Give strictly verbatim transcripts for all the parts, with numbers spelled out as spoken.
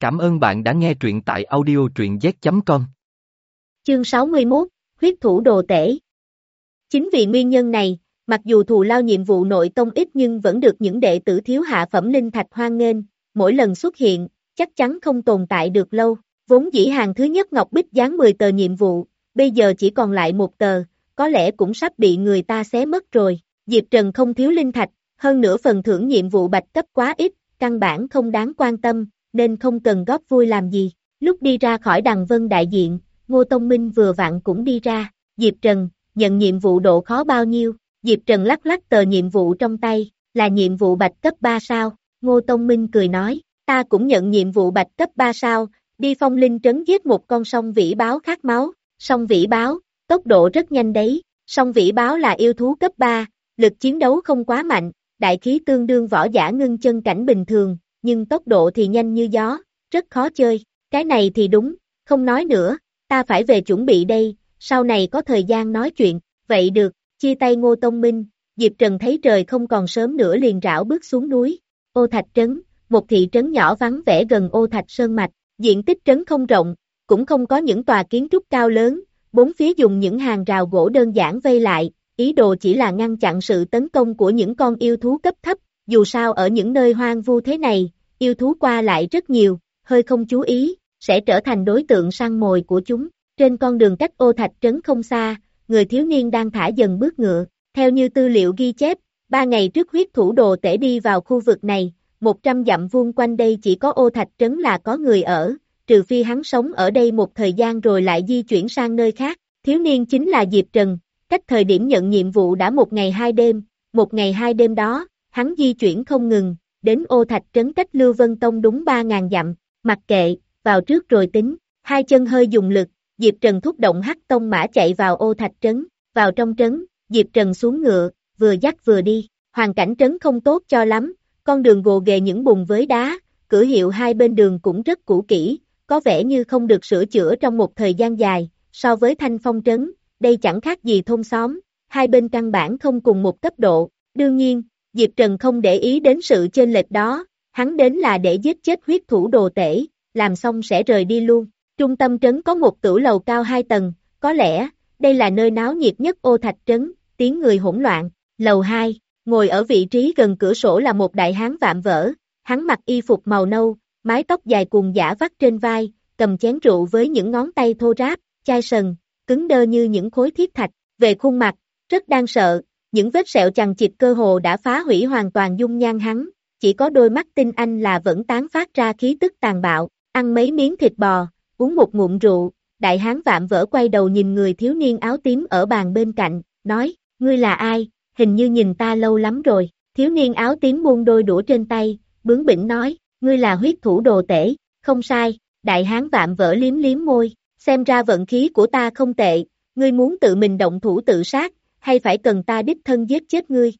Cảm ơn bạn đã nghe truyện tại audio truyện z chấm com. Chương sáu mươi mốt, huyết thủ đồ tể. Chính vì nguyên nhân này, mặc dù thù lao nhiệm vụ nội tông ít nhưng vẫn được những đệ tử thiếu hạ phẩm linh thạch hoan nghênh, mỗi lần xuất hiện, chắc chắn không tồn tại được lâu. Vốn dĩ hàng thứ nhất Ngọc Bích dán mười tờ nhiệm vụ, bây giờ chỉ còn lại một tờ, có lẽ cũng sắp bị người ta xé mất rồi. Diệp Trần không thiếu linh thạch, hơn nữa phần thưởng nhiệm vụ bạch cấp quá ít, căn bản không đáng quan tâm, nên không cần góp vui làm gì. Lúc đi ra khỏi Đằng Vân đại diện, Ngô Tông Minh vừa vặn cũng đi ra. Diệp Trần, nhận nhiệm vụ độ khó bao nhiêu? Diệp Trần lắc lắc tờ nhiệm vụ trong tay, là nhiệm vụ bạch cấp ba sao? Ngô Tông Minh cười nói, ta cũng nhận nhiệm vụ bạch cấp ba sao, đi Phong Linh trấn giết một con song vĩ báo khát máu. Song vĩ báo, tốc độ rất nhanh đấy. Song vĩ báo là yêu thú cấp ba, lực chiến đấu không quá mạnh, đại khí tương đương võ giả ngưng chân cảnh bình thường, nhưng tốc độ thì nhanh như gió, rất khó chơi. Cái này thì đúng, không nói nữa, ta phải về chuẩn bị đây, sau này có thời gian nói chuyện. Vậy được, chia tay Ngô Tông Minh. Diệp Trần thấy trời không còn sớm nữa liền rảo bước xuống núi. Ô Thạch Trấn, một thị trấn nhỏ vắng vẻ gần Ô Thạch Sơn Mạch, diện tích trấn không rộng, cũng không có những tòa kiến trúc cao lớn, bốn phía dùng những hàng rào gỗ đơn giản vây lại, ý đồ chỉ là ngăn chặn sự tấn công của những con yêu thú cấp thấp. Dù sao ở những nơi hoang vu thế này, yêu thú qua lại rất nhiều, hơi không chú ý, sẽ trở thành đối tượng săn mồi của chúng. Trên con đường cách Ô Thạch Trấn không xa, người thiếu niên đang thả dần bước ngựa. Theo như tư liệu ghi chép, ba ngày trước huyết thủ đồ tể đi vào khu vực này, một trăm dặm vuông quanh đây chỉ có Ô Thạch Trấn là có người ở, trừ phi hắn sống ở đây một thời gian rồi lại di chuyển sang nơi khác. Thiếu niên chính là Diệp Trần, cách thời điểm nhận nhiệm vụ đã một ngày hai đêm, một ngày hai đêm đó, hắn di chuyển không ngừng, đến Ô Thạch Trấn cách Lưu Vân Tông đúng ba ngàn dặm, mặc kệ, vào trước rồi tính. Hai chân hơi dùng lực, Diệp Trần thúc động hắc tông mã chạy vào Ô Thạch Trấn. Vào trong trấn, Diệp Trần xuống ngựa, vừa dắt vừa đi. Hoàn cảnh trấn không tốt cho lắm, con đường gồ ghề những bùn với đá, cửa hiệu hai bên đường cũng rất cũ kỹ, có vẻ như không được sửa chữa trong một thời gian dài. So với Thanh Phong trấn, đây chẳng khác gì thôn xóm, hai bên căn bản không cùng một cấp độ. Đương nhiên, Diệp Trần không để ý đến sự chênh lệch đó, hắn đến là để giết chết huyết thủ đồ tể, làm xong sẽ rời đi luôn. Trung tâm trấn có một tửu lầu cao hai tầng, có lẽ, đây là nơi náo nhiệt nhất Ô Thạch Trấn, tiếng người hỗn loạn. Lầu hai, ngồi ở vị trí gần cửa sổ là một đại hán vạm vỡ, hắn mặc y phục màu nâu, mái tóc dài cuồng dã vắt trên vai, cầm chén rượu với những ngón tay thô ráp, chai sần, cứng đơ như những khối thiết thạch. Về khuôn mặt, rất đáng sợ, những vết sẹo chằng chịt cơ hồ đã phá hủy hoàn toàn dung nhan hắn, chỉ có đôi mắt tinh anh là vẫn tán phát ra khí tức tàn bạo. Ăn mấy miếng thịt bò, uống một ngụm rượu, đại hán vạm vỡ quay đầu nhìn người thiếu niên áo tím ở bàn bên cạnh, nói, ngươi là ai, hình như nhìn ta lâu lắm rồi. Thiếu niên áo tím buông đôi đũa trên tay, bướng bỉnh nói, ngươi là huyết thủ đồ tể. Không sai. Đại hán vạm vỡ liếm liếm môi, xem ra vận khí của ta không tệ, ngươi muốn tự mình động thủ tự sát, hay phải cần ta đích thân giết chết ngươi?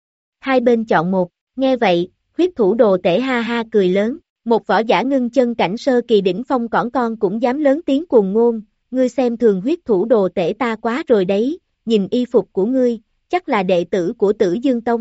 Hai bên chọn một. Nghe vậy, huyết thủ đồ tể ha ha cười lớn, một võ giả ngưng chân cảnh sơ kỳ đỉnh phong cỏn con cũng dám lớn tiếng cuồng ngôn, ngươi xem thường huyết thủ đồ tể ta quá rồi đấy, nhìn y phục của ngươi, chắc là đệ tử của Tử Dương Tông.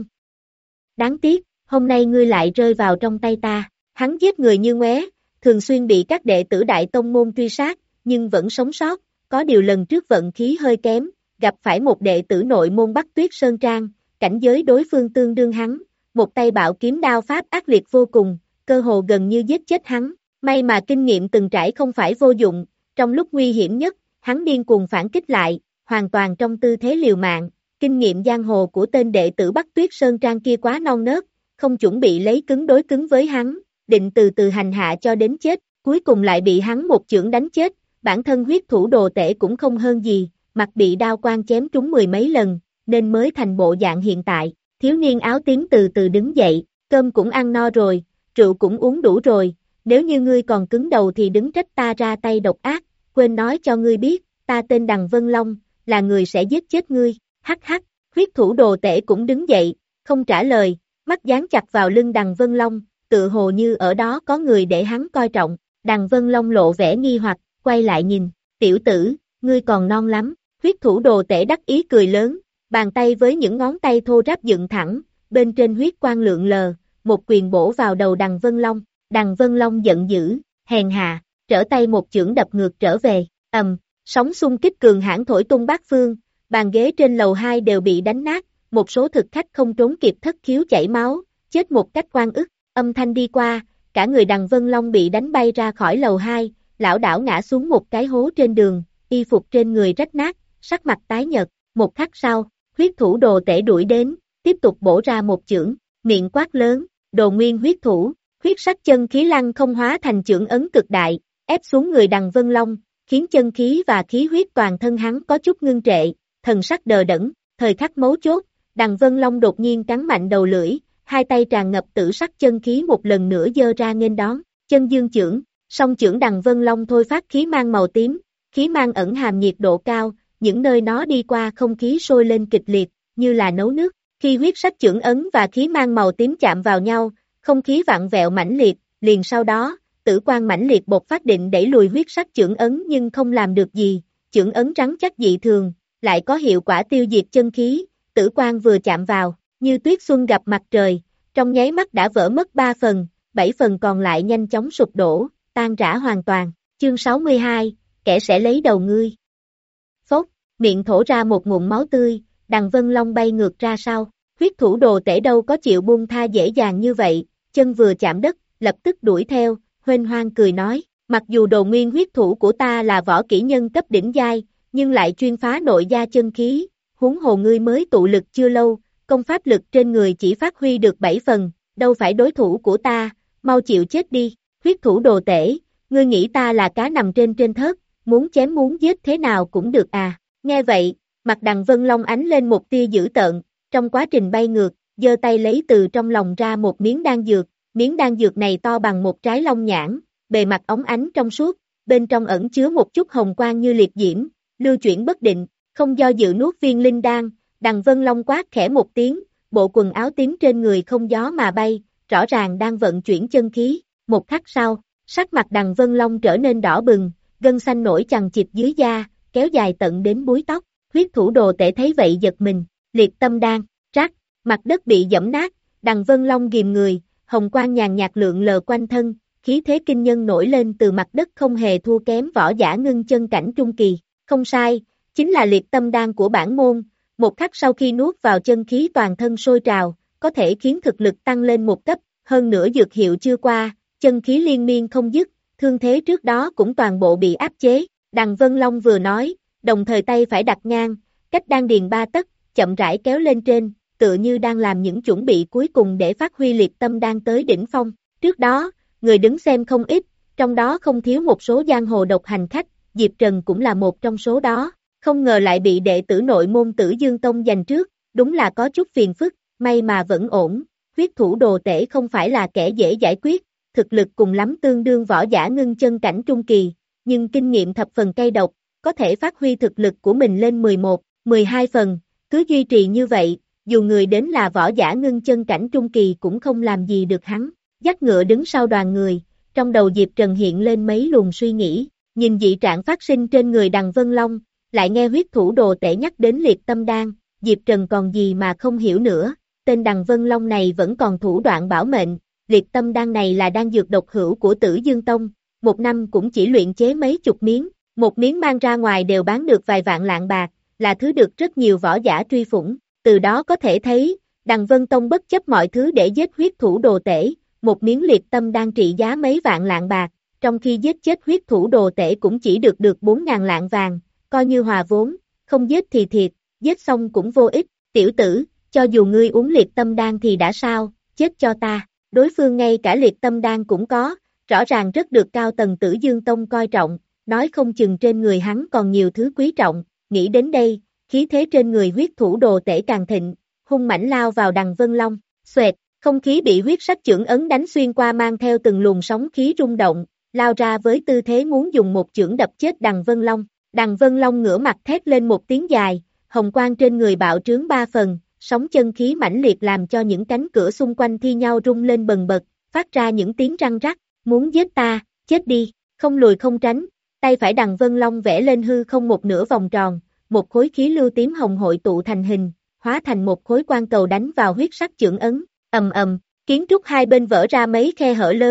Đáng tiếc, hôm nay ngươi lại rơi vào trong tay ta. Hắn giết người như ngoé, thường xuyên bị các đệ tử đại tông môn truy sát, nhưng vẫn sống sót, có điều lần trước vận khí hơi kém, gặp phải một đệ tử nội môn Bắc Tuyết Sơn Trang, cảnh giới đối phương tương đương hắn, một tay bạo kiếm đao pháp ác liệt vô cùng, cơ hồ gần như giết chết hắn. May mà kinh nghiệm từng trải không phải vô dụng, trong lúc nguy hiểm nhất, hắn điên cuồng phản kích lại, hoàn toàn trong tư thế liều mạng. Kinh nghiệm giang hồ của tên đệ tử Bắc Tuyết Sơn Trang kia quá non nớt, không chuẩn bị lấy cứng đối cứng với hắn, định từ từ hành hạ cho đến chết, cuối cùng lại bị hắn một chưởng đánh chết. Bản thân huyết thủ đồ tể cũng không hơn gì, mặt bị đao quang chém trúng mười mấy lần, nên mới thành bộ dạng hiện tại. Thiếu niên áo tím từ từ đứng dậy, cơm cũng ăn no rồi, rượu cũng uống đủ rồi, nếu như ngươi còn cứng đầu thì đứng trách ta ra tay độc ác, quên nói cho ngươi biết, ta tên Đằng Vân Long, là người sẽ giết chết ngươi. Hắc hắc, huyết thủ đồ tể cũng đứng dậy, không trả lời, mắt dán chặt vào lưng Đằng Vân Long, tự hồ như ở đó có người để hắn coi trọng. Đằng Vân Long lộ vẻ nghi hoặc, quay lại nhìn, tiểu tử, ngươi còn non lắm. Huyết thủ đồ tể đắc ý cười lớn, bàn tay với những ngón tay thô ráp dựng thẳng, bên trên huyết quang lượn lờ, một quyền bổ vào đầu Đằng Vân Long. Đằng Vân Long giận dữ, hèn hạ, trở tay một chưởng đập ngược trở về, ầm, sóng xung kích cường hãn thổi tung bát phương, bàn ghế trên lầu hai đều bị đánh nát, một số thực khách không trốn kịp thất khiếu chảy máu, chết một cách oan ức, âm thanh đi qua, cả người Đằng Vân Long bị đánh bay ra khỏi lầu hai, lảo đảo ngã xuống một cái hố trên đường, y phục trên người rách nát, sắc mặt tái nhợt, một khắc sau, huyết thủ đồ tể đuổi đến, tiếp tục bổ ra một chưởng, miệng quát lớn, đồ nguyên huyết thủ, huyết sắc chân khí lăng không hóa thành chưởng ấn cực đại, ép xuống người Đằng Vân Long, khiến chân khí và khí huyết toàn thân hắn có chút ngưng trệ, thần sắc đờ đẫn, thời khắc mấu chốt, Đằng Vân Long đột nhiên cắn mạnh đầu lưỡi, hai tay tràn ngập tử sắc chân khí một lần nữa giơ ra nghênh đón, chân dương chưởng, song chưởng Đằng Vân Long thôi phát khí mang màu tím, khí mang ẩn hàm nhiệt độ cao, những nơi nó đi qua không khí sôi lên kịch liệt, như là nấu nước, khi huyết sắc chưởng ấn và khí mang màu tím chạm vào nhau, không khí vặn vẹo mãnh liệt, liền sau đó, tử quang mãnh liệt bộc phát định đẩy lùi huyết sắc chưởng ấn nhưng không làm được gì, chưởng ấn rắn chắc dị thường, lại có hiệu quả tiêu diệt chân khí, tử quang vừa chạm vào, như tuyết xuân gặp mặt trời, trong nháy mắt đã vỡ mất ba phần, bảy phần còn lại nhanh chóng sụp đổ, tan rã hoàn toàn. Chương sáu mươi hai, kẻ sẽ lấy đầu ngươi. Phốc, miệng thổ ra một ngụm máu tươi, Đằng Vân Long bay ngược ra sau, huyết thủ đồ tể đâu có chịu buông tha dễ dàng như vậy, chân vừa chạm đất, lập tức đuổi theo, huênh hoang cười nói, mặc dù đồ nguyên huyết thủ của ta là võ kỹ nhân cấp đỉnh giai, nhưng lại chuyên phá nội gia chân khí, huống hồ ngươi mới tụ lực chưa lâu, công pháp lực trên người chỉ phát huy được bảy phần, đâu phải đối thủ của ta, mau chịu chết đi, huyết thủ đồ tể, ngươi nghĩ ta là cá nằm trên trên thớt, muốn chém muốn giết thế nào cũng được à, nghe vậy, mặt Đằng Vân Long ánh lên một tia dữ tợn, trong quá trình bay ngược, giơ tay lấy từ trong lòng ra một miếng đan dược, miếng đan dược này to bằng một trái long nhãn, bề mặt óng ánh trong suốt, bên trong ẩn chứa một chút hồng quang như liệt diễm, lưu chuyển bất định, không do dự nuốt viên linh đan, Đằng Vân Long quát khẽ một tiếng, bộ quần áo tím trên người không gió mà bay, rõ ràng đang vận chuyển chân khí, một khắc sau, sắc mặt Đằng Vân Long trở nên đỏ bừng, gân xanh nổi chằng chịt dưới da, kéo dài tận đến búi tóc, huyết thủ đồ tể thấy vậy giật mình, liệt tâm đan, rắc, mặt đất bị dẫm nát, Đằng Vân Long ghim người, hồng quang nhàn nhạt lượn lờ quanh thân, khí thế kinh nhân nổi lên từ mặt đất không hề thua kém võ giả ngưng chân cảnh trung kỳ, không sai, chính là liệt tâm đan của bản môn, một khắc sau khi nuốt vào chân khí toàn thân sôi trào, có thể khiến thực lực tăng lên một cấp, hơn nữa dược hiệu chưa qua, chân khí liên miên không dứt, thương thế trước đó cũng toàn bộ bị áp chế, Đằng Vân Long vừa nói, đồng thời tay phải đặt ngang, cách đan điền ba tấc, chậm rãi kéo lên trên, tựa như đang làm những chuẩn bị cuối cùng để phát huy liệt tâm đan tới đỉnh phong. Trước đó, người đứng xem không ít, trong đó không thiếu một số giang hồ độc hành khách, Diệp Trần cũng là một trong số đó, không ngờ lại bị đệ tử nội môn Tử Dương Tông giành trước, đúng là có chút phiền phức, may mà vẫn ổn, huyết thủ đồ tể không phải là kẻ dễ giải quyết, thực lực cùng lắm tương đương võ giả ngưng chân cảnh trung kỳ, nhưng kinh nghiệm thập phần cay độc, có thể phát huy thực lực của mình lên mười một, mười hai phần, cứ duy trì như vậy, dù người đến là võ giả ngưng chân cảnh trung kỳ cũng không làm gì được hắn, dắt ngựa đứng sau đoàn người, trong đầu Diệp Trần hiện lên mấy luồng suy nghĩ, nhìn dị trạng phát sinh trên người Đằng Vân Long, lại nghe huyết thủ đồ tể nhắc đến liệt tâm đan, Diệp Trần còn gì mà không hiểu nữa, tên Đằng Vân Long này vẫn còn thủ đoạn bảo mệnh, liệt tâm đan này là đan dược độc hữu của Tử Dương Tông, một năm cũng chỉ luyện chế mấy chục miếng, một miếng mang ra ngoài đều bán được vài vạn lạng bạc, là thứ được rất nhiều võ giả truy phủng, từ đó có thể thấy, Đằng Vân Tông bất chấp mọi thứ để giết huyết thủ đồ tể, một miếng liệt tâm đan trị giá mấy vạn lạng bạc, trong khi giết chết huyết thủ đồ tể cũng chỉ được được bốn ngàn lạng vàng, coi như hòa vốn, không giết thì thiệt, giết xong cũng vô ích, tiểu tử, cho dù ngươi uống liệt tâm đan thì đã sao, chết cho ta, đối phương ngay cả liệt tâm đan cũng có, rõ ràng rất được cao tầng Tử Dương Tông coi trọng, nói không chừng trên người hắn còn nhiều thứ quý trọng, nghĩ đến đây, khí thế trên người huyết thủ đồ tể càng thịnh, hung mãnh lao vào Đằng Vân Long, xoẹt, không khí bị huyết sắc chưởng ấn đánh xuyên qua mang theo từng luồng sóng khí rung động, lao ra với tư thế muốn dùng một chưởng đập chết Đằng Vân Long, Đằng Vân Long ngửa mặt thét lên một tiếng dài, hồng quang trên người bạo trướng ba phần, sóng chân khí mãnh liệt làm cho những cánh cửa xung quanh thi nhau rung lên bần bật, phát ra những tiếng răng rắc, muốn giết ta, chết đi, không lùi không tránh, tay phải Đằng Vân Long vẽ lên hư không một nửa vòng tròn, một khối khí lưu tím hồng hội tụ thành hình, hóa thành một khối quang cầu đánh vào huyết sắc chưởng ấn, ầm ầm, kiến trúc hai bên vỡ ra mấy khe hở lớn,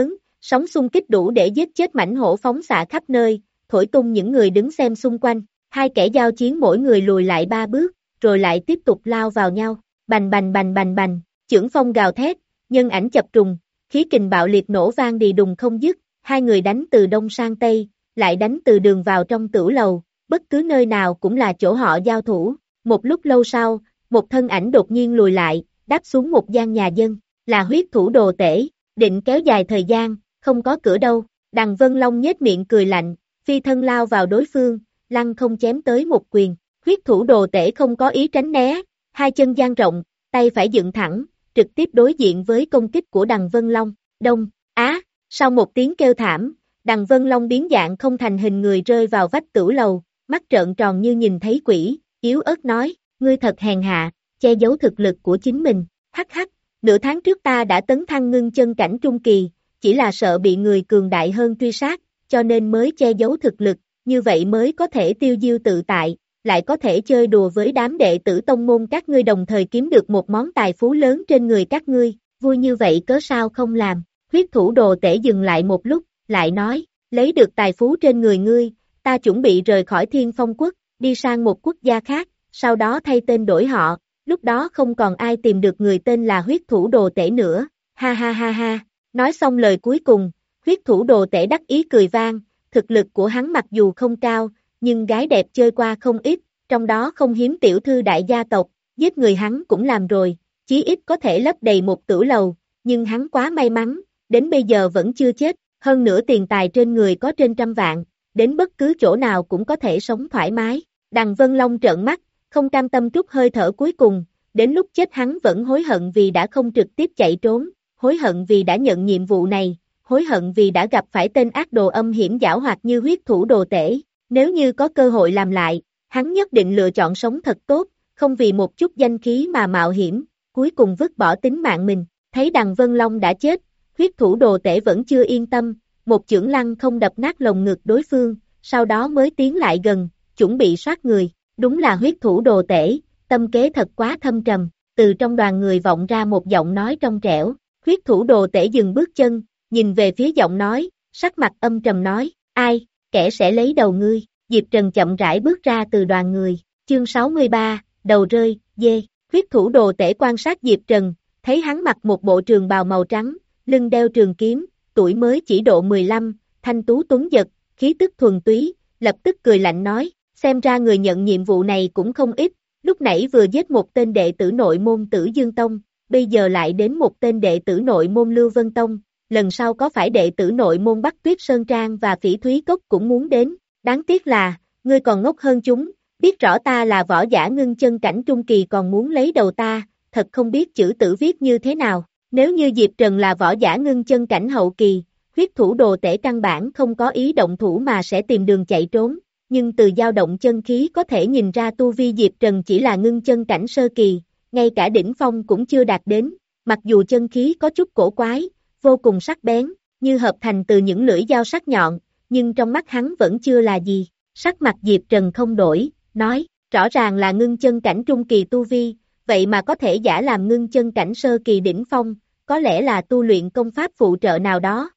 Sóng xung kích đủ để giết chết mãnh hổ phóng xạ khắp nơi, thổi tung những người đứng xem xung quanh. Hai kẻ giao chiến mỗi người lùi lại ba bước, rồi lại tiếp tục lao vào nhau. Bành bành bành bành bành, chưởng phong gào thét, nhân ảnh chập trùng, khí kình bạo liệt nổ vang đì đùng không dứt. Hai người đánh từ đông sang tây, lại đánh từ đường vào trong tửu lầu, bất cứ nơi nào cũng là chỗ họ giao thủ. Một lúc lâu sau, một thân ảnh đột nhiên lùi lại, đáp xuống một gian nhà dân, là huyết thủ đồ tể, định kéo dài thời gian, không có cửa đâu. Đằng Vân Long nhếch miệng cười lạnh, phi thân lao vào đối phương, lăng không chém tới một quyền. Huyết thủ đồ tể không có ý tránh né, hai chân dang rộng, tay phải dựng thẳng, trực tiếp đối diện với công kích của Đằng Vân Long. Đông, á, sau một tiếng kêu thảm, Đằng Vân Long biến dạng không thành hình người rơi vào vách tửu lầu, mắt trợn tròn như nhìn thấy quỷ, yếu ớt nói, ngươi thật hèn hạ, che giấu thực lực của chính mình. Hắc hắc, nửa tháng trước ta đã tấn thăng ngưng chân cảnh trung kỳ, chỉ là sợ bị người cường đại hơn truy sát, cho nên mới che giấu thực lực, như vậy mới có thể tiêu diêu tự tại, lại có thể chơi đùa với đám đệ tử tông môn các ngươi đồng thời kiếm được một món tài phú lớn trên người các ngươi, vui như vậy cớ sao không làm. Huyết thủ đồ tể dừng lại một lúc, lại nói, lấy được tài phú trên người ngươi, ta chuẩn bị rời khỏi Thiên Phong quốc, đi sang một quốc gia khác, sau đó thay tên đổi họ, lúc đó không còn ai tìm được người tên là huyết thủ đồ tể nữa, ha ha ha ha. Nói xong lời cuối cùng, huyết thủ đồ tể đắc ý cười vang, thực lực của hắn mặc dù không cao, nhưng gái đẹp chơi qua không ít, trong đó không hiếm tiểu thư đại gia tộc, giết người hắn cũng làm rồi, chí ít có thể lấp đầy một tửu lầu, nhưng hắn quá may mắn, đến bây giờ vẫn chưa chết, hơn nữa tiền tài trên người có trên trăm vạn, đến bất cứ chỗ nào cũng có thể sống thoải mái. Đằng Vân Long trợn mắt, không cam tâm trút hơi thở cuối cùng, đến lúc chết hắn vẫn hối hận vì đã không trực tiếp chạy trốn, hối hận vì đã nhận nhiệm vụ này, hối hận vì đã gặp phải tên ác đồ âm hiểm giảo hoạt như huyết thủ đồ tể. Nếu như có cơ hội làm lại, hắn nhất định lựa chọn sống thật tốt, không vì một chút danh khí mà mạo hiểm, cuối cùng vứt bỏ tính mạng mình. Thấy Đằng Vân Long đã chết, huyết thủ đồ tể vẫn chưa yên tâm, một chưởng lăng không đập nát lồng ngực đối phương, sau đó mới tiến lại gần, chuẩn bị soát người. Đúng là huyết thủ đồ tể, tâm kế thật quá thâm trầm. Từ trong đoàn người vọng ra một giọng nói trong trẻo, huyết thủ đồ tể dừng bước chân, nhìn về phía giọng nói, sắc mặt âm trầm nói, ai, kẻ sẽ lấy đầu ngươi. Diệp Trần chậm rãi bước ra từ đoàn người, chương sáu mươi ba, đầu rơi, dê. Huyết thủ đồ tể quan sát Diệp Trần, thấy hắn mặc một bộ trường bào màu trắng, lưng đeo trường kiếm, tuổi mới chỉ độ mười lăm, thanh tú tuấn giật, khí tức thuần túy, lập tức cười lạnh nói, xem ra người nhận nhiệm vụ này cũng không ít, lúc nãy vừa giết một tên đệ tử nội môn Tử Dương Tông, bây giờ lại đến một tên đệ tử nội môn Lưu Vân Tông, lần sau có phải đệ tử nội môn Bắc Tuyết Sơn Trang và Phỉ Thúy Cốc cũng muốn đến, đáng tiếc là, ngươi còn ngốc hơn chúng, biết rõ ta là võ giả ngưng chân cảnh trung kỳ còn muốn lấy đầu ta, thật không biết chữ tử viết như thế nào. Nếu như Diệp Trần là võ giả ngưng chân cảnh hậu kỳ, huyết thủ đồ tể căn bản không có ý động thủ mà sẽ tìm đường chạy trốn, nhưng từ dao động chân khí có thể nhìn ra tu vi Diệp Trần chỉ là ngưng chân cảnh sơ kỳ, ngay cả đỉnh phong cũng chưa đạt đến, mặc dù chân khí có chút cổ quái, vô cùng sắc bén, như hợp thành từ những lưỡi dao sắc nhọn, nhưng trong mắt hắn vẫn chưa là gì. Sắc mặt Diệp Trần không đổi, nói, rõ ràng là ngưng chân cảnh trung kỳ tu vi, vậy mà có thể giả làm ngưng chân cảnh sơ kỳ đỉnh phong, có lẽ là tu luyện công pháp phụ trợ nào đó.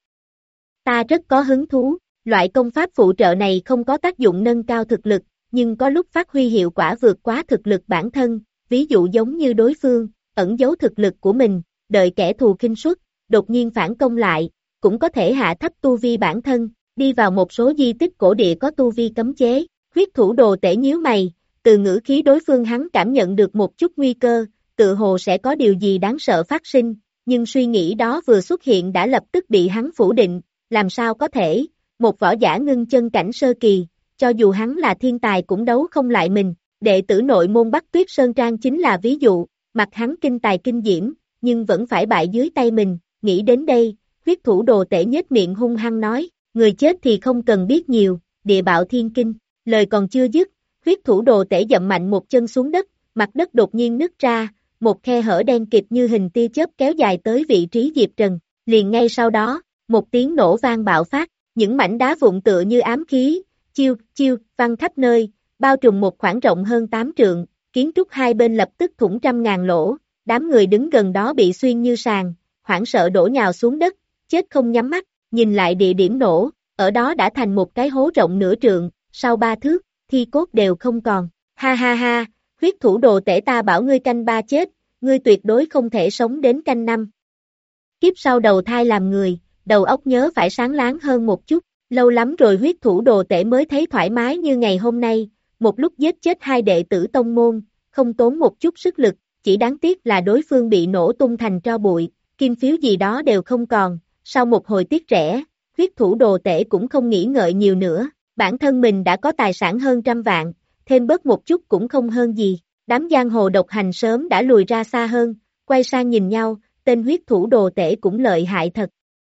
Ta rất có hứng thú, loại công pháp phụ trợ này không có tác dụng nâng cao thực lực, nhưng có lúc phát huy hiệu quả vượt quá thực lực bản thân, ví dụ giống như đối phương, ẩn giấu thực lực của mình, đợi kẻ thù khinh suất, đột nhiên phản công lại, cũng có thể hạ thấp tu vi bản thân, đi vào một số di tích cổ địa có tu vi cấm chế. Huyết thủ đồ tể nhíu mày, từ ngữ khí đối phương hắn cảm nhận được một chút nguy cơ, tự hồ sẽ có điều gì đáng sợ phát sinh, nhưng suy nghĩ đó vừa xuất hiện đã lập tức bị hắn phủ định, làm sao có thể, một võ giả ngưng chân cảnh sơ kỳ, cho dù hắn là thiên tài cũng đấu không lại mình, đệ tử nội môn Bắc Tuyết Sơn Trang chính là ví dụ, mặt hắn kinh tài kinh diễm, nhưng vẫn phải bại dưới tay mình, nghĩ đến đây, huyết thủ đồ tể nhếch miệng hung hăng nói, người chết thì không cần biết nhiều, địa bạo thiên kinh, lời còn chưa dứt, huyết thủ đồ tể dậm mạnh một chân xuống đất, mặt đất đột nhiên nứt ra, một khe hở đen kịt như hình tia chớp kéo dài tới vị trí Diệp Trần, liền ngay sau đó, một tiếng nổ vang bạo phát, những mảnh đá vụn tựa như ám khí, chiêu, chiêu, văng khắp nơi, bao trùm một khoảng rộng hơn tám trượng, kiến trúc hai bên lập tức thủng trăm ngàn lỗ, đám người đứng gần đó bị xuyên như sàn, hoảng sợ đổ nhào xuống đất, chết không nhắm mắt, nhìn lại địa điểm nổ, ở đó đã thành một cái hố rộng nửa trượng, sau ba thước, thi cốt đều không còn. Ha ha ha, huyết thủ đồ tể ta bảo ngươi canh ba chết, ngươi tuyệt đối không thể sống đến canh năm. Kiếp sau đầu thai làm người, đầu óc nhớ phải sáng láng hơn một chút, lâu lắm rồi huyết thủ đồ tể mới thấy thoải mái như ngày hôm nay, một lúc giết chết hai đệ tử tông môn, không tốn một chút sức lực, chỉ đáng tiếc là đối phương bị nổ tung thành tro bụi, kim phiếu gì đó đều không còn, sau một hồi tiếc rẻ, huyết thủ đồ tể cũng không nghĩ ngợi nhiều nữa, bản thân mình đã có tài sản hơn trăm vạn, thêm bớt một chút cũng không hơn gì, đám giang hồ độc hành sớm đã lùi ra xa hơn, quay sang nhìn nhau, tên huyết thủ đồ tể cũng lợi hại thật.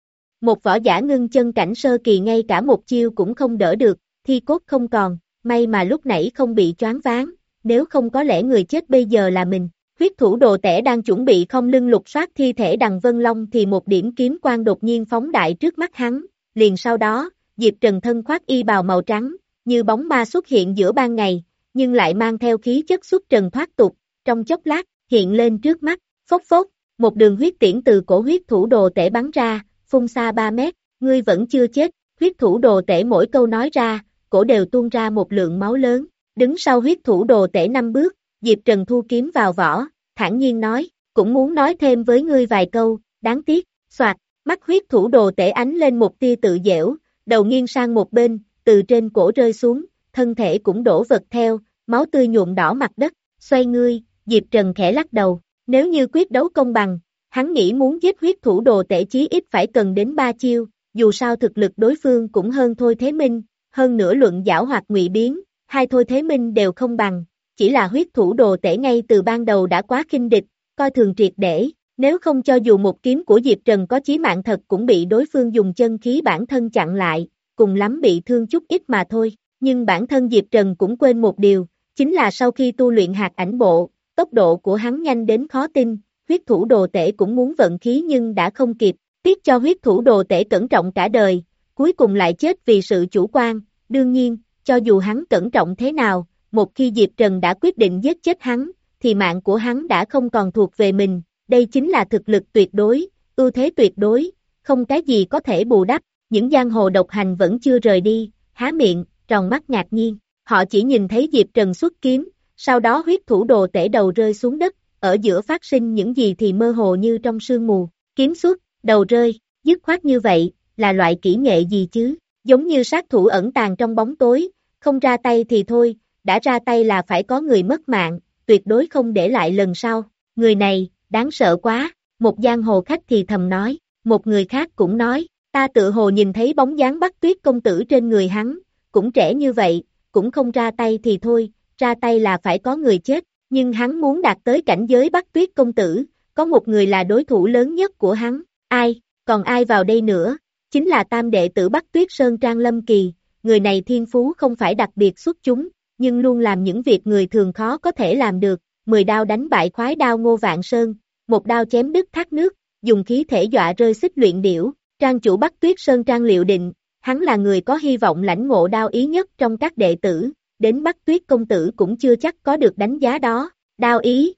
Một võ giả ngưng chân cảnh sơ kỳ ngay cả một chiêu cũng không đỡ được, thi cốt không còn, may mà lúc nãy không bị choáng váng, nếu không có lẽ người chết bây giờ là mình. Huyết thủ đồ tể đang chuẩn bị không lưng lục soát thi thể Đằng Vân Long thì một điểm kiếm quang đột nhiên phóng đại trước mắt hắn, liền sau đó, Diệp Trần thân khoác y bào màu trắng, như bóng ma xuất hiện giữa ban ngày, nhưng lại mang theo khí chất xuất trần thoát tục, trong chốc lát, hiện lên trước mắt, phốc phốc, một đường huyết tiễn từ cổ huyết thủ đồ tể bắn ra, phun xa ba mét, ngươi vẫn chưa chết, huyết thủ đồ tể mỗi câu nói ra, cổ đều tuôn ra một lượng máu lớn, đứng sau huyết thủ đồ tể năm bước, Diệp Trần thu kiếm vào vỏ, thản nhiên nói, cũng muốn nói thêm với ngươi vài câu, đáng tiếc, soạt, mắt huyết thủ đồ tể ánh lên một tia tự dễu, đầu nghiêng sang một bên, từ trên cổ rơi xuống, thân thể cũng đổ vật theo, máu tươi nhuộm đỏ mặt đất, xoay ngươi, Diệp Trần khẽ lắc đầu, nếu như quyết đấu công bằng, hắn nghĩ muốn giết huyết thủ đồ tể chí ít phải cần đến ba chiêu, dù sao thực lực đối phương cũng hơn Thôi Thế Minh, hơn nữa luận giảo hoặc ngụy biến, hai Thôi Thế Minh đều không bằng, chỉ là huyết thủ đồ tể ngay từ ban đầu đã quá khinh địch, coi thường triệt để, nếu không cho dù một kiếm của Diệp Trần có chí mạng thật cũng bị đối phương dùng chân khí bản thân chặn lại, cùng lắm bị thương chút ít mà thôi, nhưng bản thân Diệp Trần cũng quên một điều, chính là sau khi tu luyện hạt ảnh bộ, tốc độ của hắn nhanh đến khó tin, huyết thủ đồ tể cũng muốn vận khí nhưng đã không kịp, tiếc cho huyết thủ đồ tể cẩn trọng cả đời, cuối cùng lại chết vì sự chủ quan, đương nhiên, cho dù hắn cẩn trọng thế nào, một khi Diệp Trần đã quyết định giết chết hắn, thì mạng của hắn đã không còn thuộc về mình, đây chính là thực lực tuyệt đối, ưu thế tuyệt đối, không cái gì có thể bù đắp, những giang hồ độc hành vẫn chưa rời đi, há miệng, tròn mắt ngạc nhiên, họ chỉ nhìn thấy Diệp Trần xuất kiếm, sau đó huyết thủ đồ tể đầu rơi xuống đất, ở giữa phát sinh những gì thì mơ hồ như trong sương mù, kiếm xuất, đầu rơi, dứt khoát như vậy, là loại kỹ nghệ gì chứ, giống như sát thủ ẩn tàng trong bóng tối, không ra tay thì thôi, đã ra tay là phải có người mất mạng, tuyệt đối không để lại lần sau, người này, đáng sợ quá, một giang hồ khách thì thầm nói, một người khác cũng nói, ta tự hồ nhìn thấy bóng dáng Bắc Tuyết công tử trên người hắn, cũng trẻ như vậy, cũng không ra tay thì thôi, ra tay là phải có người chết, nhưng hắn muốn đạt tới cảnh giới Bắc Tuyết công tử, có một người là đối thủ lớn nhất của hắn, ai, còn ai vào đây nữa, chính là tam đệ tử Bắc Tuyết Sơn Trang Lâm Kỳ, người này thiên phú không phải đặc biệt xuất chúng, nhưng luôn làm những việc người thường khó có thể làm được, mười đao đánh bại khoái đao Ngô Vạn Sơn, một đao chém đứt thác nước, dùng khí thể dọa rơi xích luyện điểu, trang chủ Bắc Tuyết Sơn Trang liệu định, hắn là người có hy vọng lãnh ngộ đao ý nhất trong các đệ tử, đến Bắc Tuyết công tử cũng chưa chắc có được đánh giá đó, đao ý.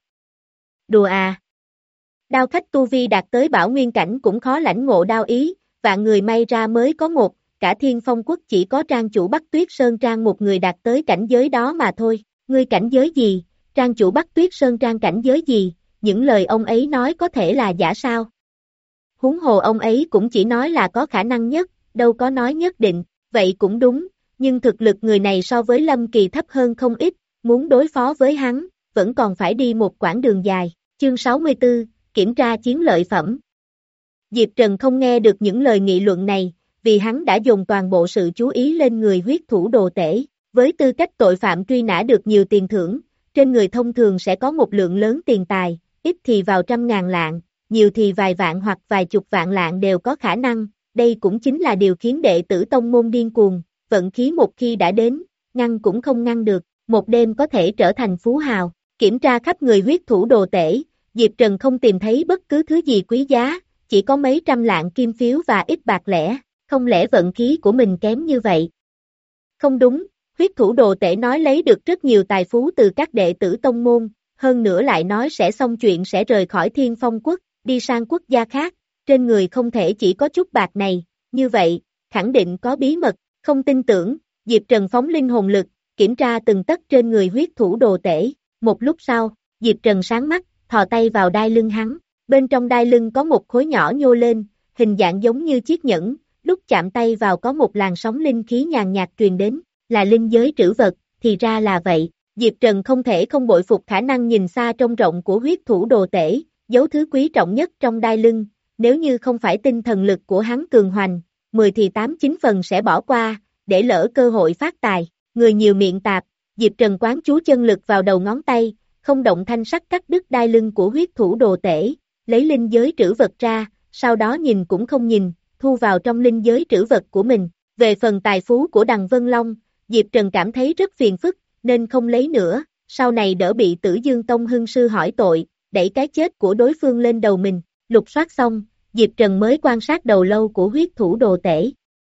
Đùa à. Đao khách tu vi đạt tới bảo nguyên cảnh cũng khó lãnh ngộ đao ý, vạn người may ra mới có một, cả Thiên Phong quốc chỉ có trang chủ Bắc Tuyết Sơn Trang một người đạt tới cảnh giới đó mà thôi, ngươi cảnh giới gì, trang chủ Bắc Tuyết Sơn Trang cảnh giới gì, những lời ông ấy nói có thể là giả sao? Huống hồ ông ấy cũng chỉ nói là có khả năng nhất, đâu có nói nhất định, vậy cũng đúng, nhưng thực lực người này so với Lâm Kỳ thấp hơn không ít, muốn đối phó với hắn, vẫn còn phải đi một quãng đường dài, chương sáu mươi tư, kiểm tra chiến lợi phẩm. Diệp Trần không nghe được những lời nghị luận này, vì hắn đã dùng toàn bộ sự chú ý lên người huyết thủ đồ tể, với tư cách tội phạm truy nã được nhiều tiền thưởng, trên người thông thường sẽ có một lượng lớn tiền tài, ít thì vào trăm ngàn lạng, nhiều thì vài vạn hoặc vài chục vạn lạng đều có khả năng, đây cũng chính là điều khiến đệ tử tông môn điên cuồng, vận khí một khi đã đến, ngăn cũng không ngăn được, một đêm có thể trở thành phú hào, kiểm tra khắp người huyết thủ đồ tể, Diệp Trần không tìm thấy bất cứ thứ gì quý giá, chỉ có mấy trăm lạng kim phiếu và ít bạc lẻ, không lẽ vận khí của mình kém như vậy? Không đúng, huyết thủ đồ tể nói lấy được rất nhiều tài phú từ các đệ tử tông môn, hơn nữa lại nói sẽ xong chuyện sẽ rời khỏi Thiên Phong quốc, đi sang quốc gia khác, trên người không thể chỉ có chút bạc này, như vậy, khẳng định có bí mật, không tin tưởng, Diệp Trần phóng linh hồn lực, kiểm tra từng tấc trên người huyết thủ đồ tể, một lúc sau, Diệp Trần sáng mắt, thò tay vào đai lưng hắn, bên trong đai lưng có một khối nhỏ nhô lên, hình dạng giống như chiếc nhẫn, lúc chạm tay vào có một làn sóng linh khí nhàn nhạt truyền đến, là linh giới trữ vật, thì ra là vậy, Diệp Trần không thể không bội phục khả năng nhìn xa trông rộng của huyết thủ đồ tể, giấu thứ quý trọng nhất trong đai lưng, nếu như không phải tinh thần lực của hắn cường hoành, mười thì tám chín phần sẽ bỏ qua, để lỡ cơ hội phát tài, người nhiều miệng tạp, Diệp Trần quán chú chân lực vào đầu ngón tay, không động thanh sắc cắt đứt đai lưng của huyết thủ đồ tể, lấy linh giới trữ vật ra, sau đó nhìn cũng không nhìn, thu vào trong linh giới trữ vật của mình, về phần tài phú của Đằng Vân Long, Diệp Trần cảm thấy rất phiền phức, nên không lấy nữa, sau này đỡ bị Tử Dương Tông hưng sư hỏi tội, đẩy cái chết của đối phương lên đầu mình, lục soát xong, Diệp Trần mới quan sát đầu lâu của huyết thủ đồ tể.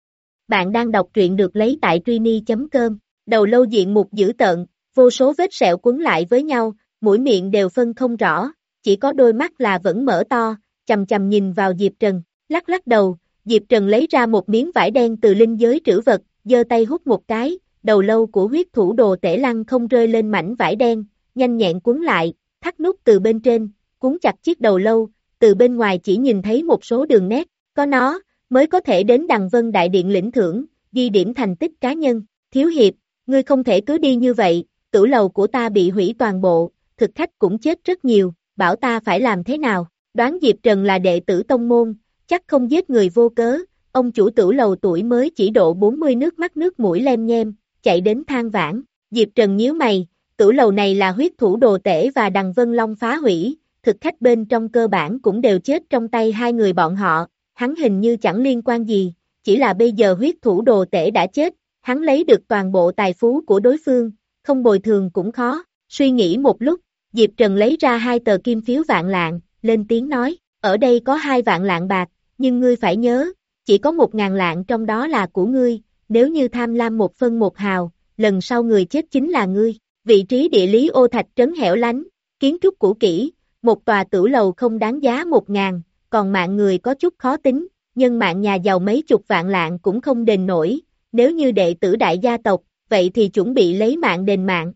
Bạn đang đọc truyện được lấy tại truy chấm com, đầu lâu diện mục dữ tợn, vô số vết sẹo quấn lại với nhau, mũi miệng đều phân không rõ, chỉ có đôi mắt là vẫn mở to, chằm chằm nhìn vào Diệp Trần, lắc lắc đầu, Diệp Trần lấy ra một miếng vải đen từ linh giới trữ vật, giơ tay hút một cái, đầu lâu của huyết thủ đồ tể lăng không rơi lên mảnh vải đen, nhanh nhẹn cuốn lại, thắt nút từ bên trên, cuốn chặt chiếc đầu lâu, từ bên ngoài chỉ nhìn thấy một số đường nét, có nó, mới có thể đến Đằng Vân Đại Điện lĩnh thưởng, ghi điểm thành tích cá nhân, Thiếu Hiệp, ngươi không thể cứ đi như vậy, tử lầu của ta bị hủy toàn bộ, thực khách cũng chết rất nhiều, bảo ta phải làm thế nào, đoán Diệp Trần là đệ tử tông môn, chắc không giết người vô cớ, ông chủ tử lầu tuổi mới chỉ độ bốn mươi nước mắt nước mũi lem nhem, chạy đến than vãn, Diệp Trần nhíu mày, tử lầu này là huyết thủ đồ tể và Đằng Vân Long phá hủy, thực khách bên trong cơ bản cũng đều chết trong tay hai người bọn họ, hắn hình như chẳng liên quan gì, chỉ là bây giờ huyết thủ đồ tể đã chết, hắn lấy được toàn bộ tài phú của đối phương, không bồi thường cũng khó, suy nghĩ một lúc, Diệp Trần lấy ra hai tờ kim phiếu vạn lạng, lên tiếng nói, ở đây có hai vạn lạng bạc, nhưng ngươi phải nhớ, chỉ có một ngàn lạng trong đó là của ngươi, nếu như tham lam một phân một hào, lần sau người chết chính là ngươi, vị trí địa lý ô thạch trấn hẻo lánh, kiến trúc cũ kỹ, một tòa tử lầu không đáng giá một ngàn, còn mạng người có chút khó tính, nhưng mạng nhà giàu mấy chục vạn lạng cũng không đền nổi, nếu như đệ tử đại gia tộc, vậy thì chuẩn bị lấy mạng đền mạng.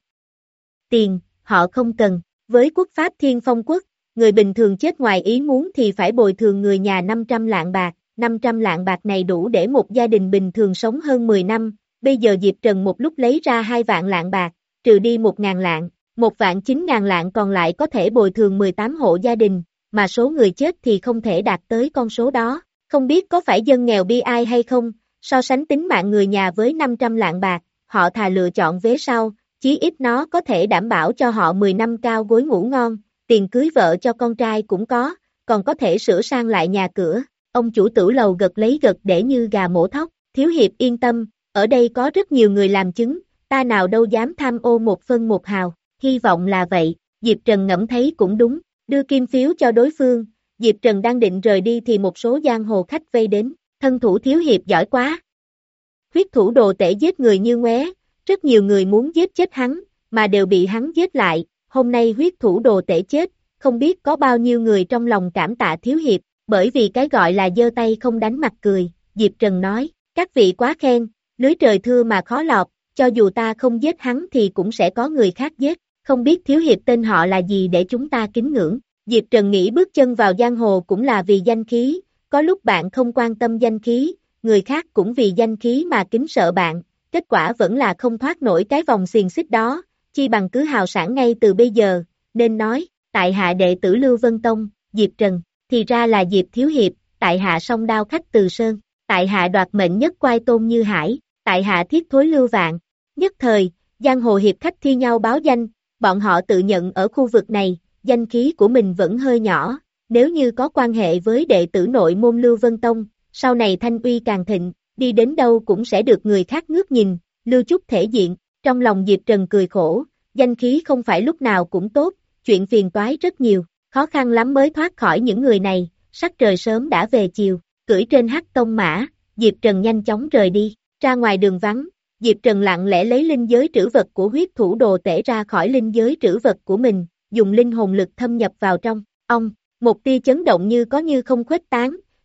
Tiền, họ không cần, với quốc pháp Thiên Phong quốc, người bình thường chết ngoài ý muốn thì phải bồi thường người nhà năm trăm lạng bạc, năm trăm lạng bạc này đủ để một gia đình bình thường sống hơn mười năm, bây giờ Diệp Trần một lúc lấy ra hai vạn lạng bạc, trừ đi một ngàn lạng, một vạn chín ngàn lạng còn lại có thể bồi thường mười tám hộ gia đình, mà số người chết thì không thể đạt tới con số đó, không biết có phải dân nghèo bi ai hay không, so sánh tính mạng người nhà với năm trăm lạng bạc, họ thà lựa chọn vế sau, chí ít nó có thể đảm bảo cho họ mười năm cao gối ngủ ngon, tiền cưới vợ cho con trai cũng có, còn có thể sửa sang lại nhà cửa, ông chủ tử lầu gật lấy gật để như gà mổ thóc, Thiếu Hiệp yên tâm, ở đây có rất nhiều người làm chứng, ta nào đâu dám tham ô một phân một hào, hy vọng là vậy, Diệp Trần ngẫm thấy cũng đúng, đưa kim phiếu cho đối phương, Diệp Trần đang định rời đi thì một số giang hồ khách vây đến, thân thủ Thiếu Hiệp giỏi quá. Huyết thủ đồ tể giết người như ngoé, rất nhiều người muốn giết chết hắn, mà đều bị hắn giết lại, hôm nay huyết thủ đồ tể chết, không biết có bao nhiêu người trong lòng cảm tạ Thiếu Hiệp, bởi vì cái gọi là giơ tay không đánh mặt cười, Diệp Trần nói, các vị quá khen, lưới trời thưa mà khó lọt, cho dù ta không giết hắn thì cũng sẽ có người khác giết, không biết Thiếu Hiệp tên họ là gì để chúng ta kính ngưỡng, Diệp Trần nghĩ bước chân vào giang hồ cũng là vì danh khí, có lúc bạn không quan tâm danh khí, người khác cũng vì danh khí mà kính sợ bạn, kết quả vẫn là không thoát nổi cái vòng xiềng xích đó, chi bằng cứ hào sảng ngay từ bây giờ, nên nói, tại hạ đệ tử Lưu Vân Tông, Diệp Trần, thì ra là Diệp Thiếu Hiệp, tại hạ song đao khách Từ Sơn, tại hạ đoạt mệnh nhất quai tôn như hải, tại hạ thiết thối lưu vạn, nhất thời, giang hồ hiệp khách thi nhau báo danh, bọn họ tự nhận ở khu vực này, danh khí của mình vẫn hơi nhỏ, nếu như có quan hệ với đệ tử nội môn Lưu Vân Tông, sau này thanh uy càng thịnh, đi đến đâu cũng sẽ được người khác ngước nhìn, lưu chút thể diện, trong lòng Diệp Trần cười khổ, danh khí không phải lúc nào cũng tốt, chuyện phiền toái rất nhiều, khó khăn lắm mới thoát khỏi những người này, sắc trời sớm đã về chiều, cưỡi trên hắc tông mã, Diệp Trần nhanh chóng rời đi, ra ngoài đường vắng, Diệp Trần lặng lẽ lấy linh giới trữ vật của huyết thủ đồ tể ra khỏi linh giới trữ vật của mình, dùng linh hồn lực thâm nhập vào trong, ông, một tia chấn động như có như không khuếch tán,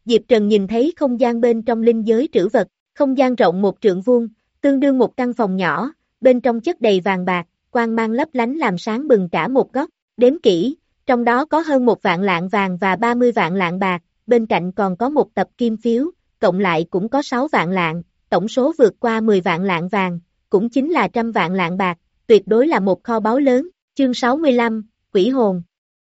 Diệp Trần nhìn thấy không gian bên trong linh giới trữ vật, không gian rộng một trượng vuông, tương đương một căn phòng nhỏ, bên trong chất đầy vàng bạc, quang mang lấp lánh làm sáng bừng cả một góc, đếm kỹ, trong đó có hơn một vạn lạng vàng và ba mươi vạn lạng bạc, bên cạnh còn có một tập kim phiếu, cộng lại cũng có sáu vạn lạng, tổng số vượt qua mười vạn lạng vàng, cũng chính là trăm vạn lạng bạc, tuyệt đối là một kho báu lớn, chương sáu mươi lăm, Quỷ hồn.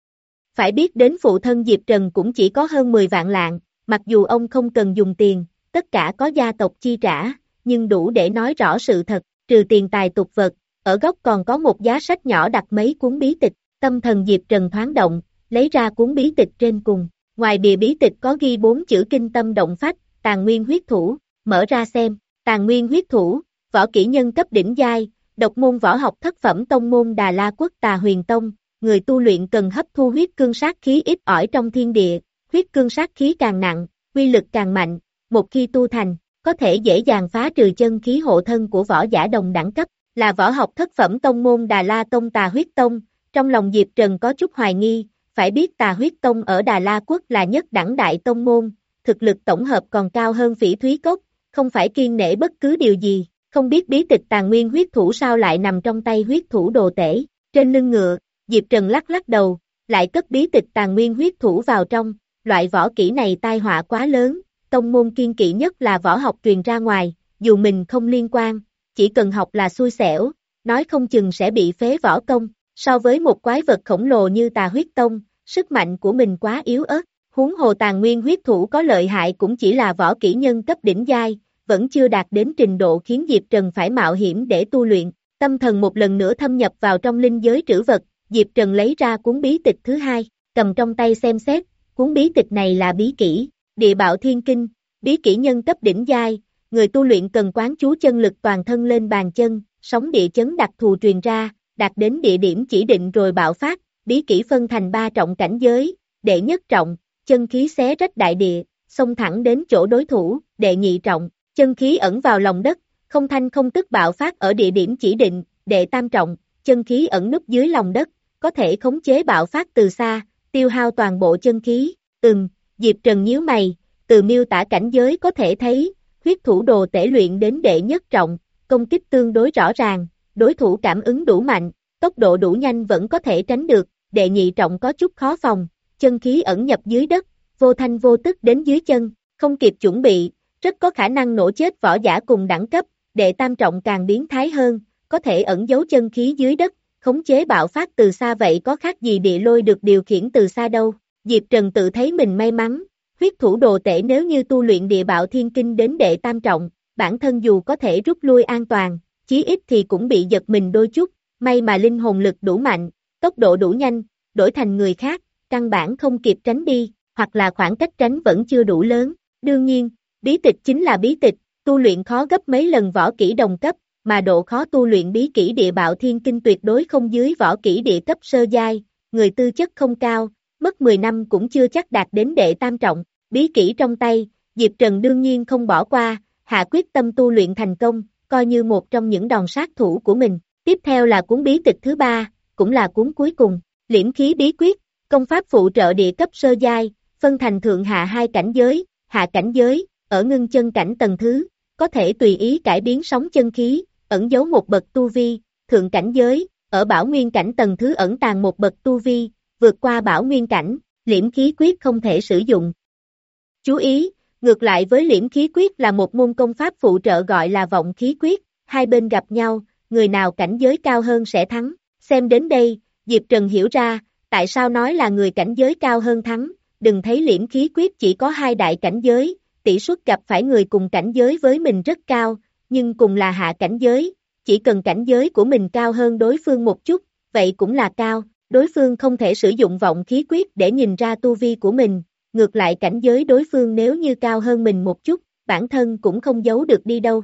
Phải biết đến phụ thân Diệp Trần cũng chỉ có hơn mười vạn lạng, mặc dù ông không cần dùng tiền, tất cả có gia tộc chi trả, nhưng đủ để nói rõ sự thật, trừ tiền tài tục vật, ở góc còn có một giá sách nhỏ đặt mấy cuốn bí tịch, tâm thần Diệp Trần thoáng động, lấy ra cuốn bí tịch trên cùng, ngoài bìa bí tịch có ghi bốn chữ kinh tâm động phách, Tàn Nguyên huyết thủ, mở ra xem, Tàn Nguyên huyết thủ, võ kỹ nhân cấp đỉnh giai, độc môn võ học thất phẩm tông môn Đà La Quốc Tà Huyền Tông, người tu luyện cần hấp thu huyết cương sát khí ít ỏi trong thiên địa, huyết cương sát khí càng nặng, uy lực càng mạnh, một khi tu thành, có thể dễ dàng phá trừ chân khí hộ thân của võ giả đồng đẳng cấp, là võ học thất phẩm tông môn Đà La Tông Tà Huyết Tông, trong lòng Diệp Trần có chút hoài nghi, phải biết Tà Huyết Tông ở Đà La Quốc là nhất đẳng đại tông môn, thực lực tổng hợp còn cao hơn Phỉ Thúy Cốc, không phải kiêng nể bất cứ điều gì, không biết bí tịch Tàn Nguyên huyết thủ sao lại nằm trong tay huyết thủ đồ tể, trên lưng ngựa, Diệp Trần lắc lắc đầu, lại cất bí tịch Tàn Nguyên huyết thủ vào trong, loại võ kỹ này tai họa quá lớn, tông môn kiên kỵ nhất là võ học truyền ra ngoài, dù mình không liên quan, chỉ cần học là xui xẻo, nói không chừng sẽ bị phế võ công, so với một quái vật khổng lồ như Tà Huyết Tông, sức mạnh của mình quá yếu ớt, huống hồ Tàn Nguyên huyết thủ có lợi hại cũng chỉ là võ kỹ nhân cấp đỉnh giai, vẫn chưa đạt đến trình độ khiến Diệp Trần phải mạo hiểm để tu luyện, tâm thần một lần nữa thâm nhập vào trong linh giới trữ vật, Diệp Trần lấy ra cuốn bí tịch thứ hai, cầm trong tay xem xét, cuốn bí tịch này là bí kỹ, Địa Bạo Thiên Kinh, bí kỹ nhân cấp đỉnh giai, người tu luyện cần quán chú chân lực toàn thân lên bàn chân, sóng địa chấn đặc thù truyền ra, đạt đến địa điểm chỉ định rồi bạo phát, bí kỹ phân thành ba trọng cảnh giới, đệ nhất trọng, chân khí xé rách đại địa, xông thẳng đến chỗ đối thủ, đệ nhị trọng, chân khí ẩn vào lòng đất, không thanh không tức bạo phát ở địa điểm chỉ định, đệ tam trọng, chân khí ẩn núp dưới lòng đất, có thể khống chế bạo phát từ xa, tiêu hao toàn bộ chân khí, ừm, Diệp Trần nhíu mày, từ miêu tả cảnh giới có thể thấy, huyết thủ đồ tể luyện đến đệ nhất trọng, công kích tương đối rõ ràng, đối thủ cảm ứng đủ mạnh, tốc độ đủ nhanh vẫn có thể tránh được, đệ nhị trọng có chút khó phòng, chân khí ẩn nhập dưới đất, vô thanh vô tức đến dưới chân, không kịp chuẩn bị, rất có khả năng nổ chết võ giả cùng đẳng cấp, đệ tam trọng càng biến thái hơn, có thể ẩn giấu chân khí dưới đất, khống chế bạo phát từ xa vậy có khác gì địa lôi được điều khiển từ xa đâu, Diệp Trần tự thấy mình may mắn, huyết thủ đồ tể nếu như tu luyện Địa Bạo Thiên Kinh đến đệ tam trọng, bản thân dù có thể rút lui an toàn, chí ít thì cũng bị giật mình đôi chút, may mà linh hồn lực đủ mạnh, tốc độ đủ nhanh, đổi thành người khác, căn bản không kịp tránh đi, hoặc là khoảng cách tránh vẫn chưa đủ lớn, đương nhiên, bí tịch chính là bí tịch, tu luyện khó gấp mấy lần võ kỹ đồng cấp, mà độ khó tu luyện bí kỹ Địa Bạo Thiên Kinh tuyệt đối không dưới võ kỹ địa cấp sơ giai, người tư chất không cao, mất mười năm cũng chưa chắc đạt đến đệ tam trọng, bí kỹ trong tay, Diệp Trần đương nhiên không bỏ qua, hạ quyết tâm tu luyện thành công, coi như một trong những đòn sát thủ của mình, tiếp theo là cuốn bí tịch thứ ba, cũng là cuốn cuối cùng, Liễm Khí Bí Quyết, công pháp phụ trợ địa cấp sơ giai, phân thành thượng hạ hai cảnh giới, hạ cảnh giới, ở ngưng chân cảnh tầng thứ, có thể tùy ý cải biến sóng chân khí, ẩn giấu một bậc tu vi, thượng cảnh giới, ở bảo nguyên cảnh tầng thứ ẩn tàng một bậc tu vi, vượt qua bảo nguyên cảnh, liễm khí quyết không thể sử dụng. Chú ý, ngược lại với liễm khí quyết là một môn công pháp phụ trợ gọi là vọng khí quyết, hai bên gặp nhau, người nào cảnh giới cao hơn sẽ thắng, xem đến đây, Diệp Trần hiểu ra, tại sao nói là người cảnh giới cao hơn thắng, đừng thấy liễm khí quyết chỉ có hai đại cảnh giới, tỷ suất gặp phải người cùng cảnh giới với mình rất cao, nhưng cùng là hạ cảnh giới, chỉ cần cảnh giới của mình cao hơn đối phương một chút, vậy cũng là cao, đối phương không thể sử dụng vọng khí quyết để nhìn ra tu vi của mình, ngược lại cảnh giới đối phương nếu như cao hơn mình một chút, bản thân cũng không giấu được đi đâu.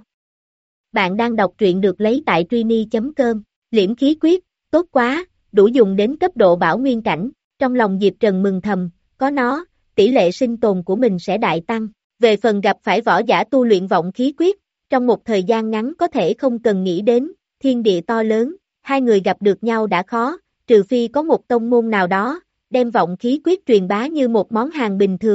Bạn đang đọc truyện được lấy tại Trini chấm com, liễm khí quyết, tốt quá, đủ dùng đến cấp độ bảo nguyên cảnh, trong lòng Diệp Trần mừng thầm, có nó, tỷ lệ sinh tồn của mình sẽ đại tăng, về phần gặp phải võ giả tu luyện vọng khí quyết, trong một thời gian ngắn có thể không cần nghĩ đến, thiên địa to lớn, hai người gặp được nhau đã khó, trừ phi có một tông môn nào đó, đem vọng khí quyết truyền bá như một món hàng bình thường,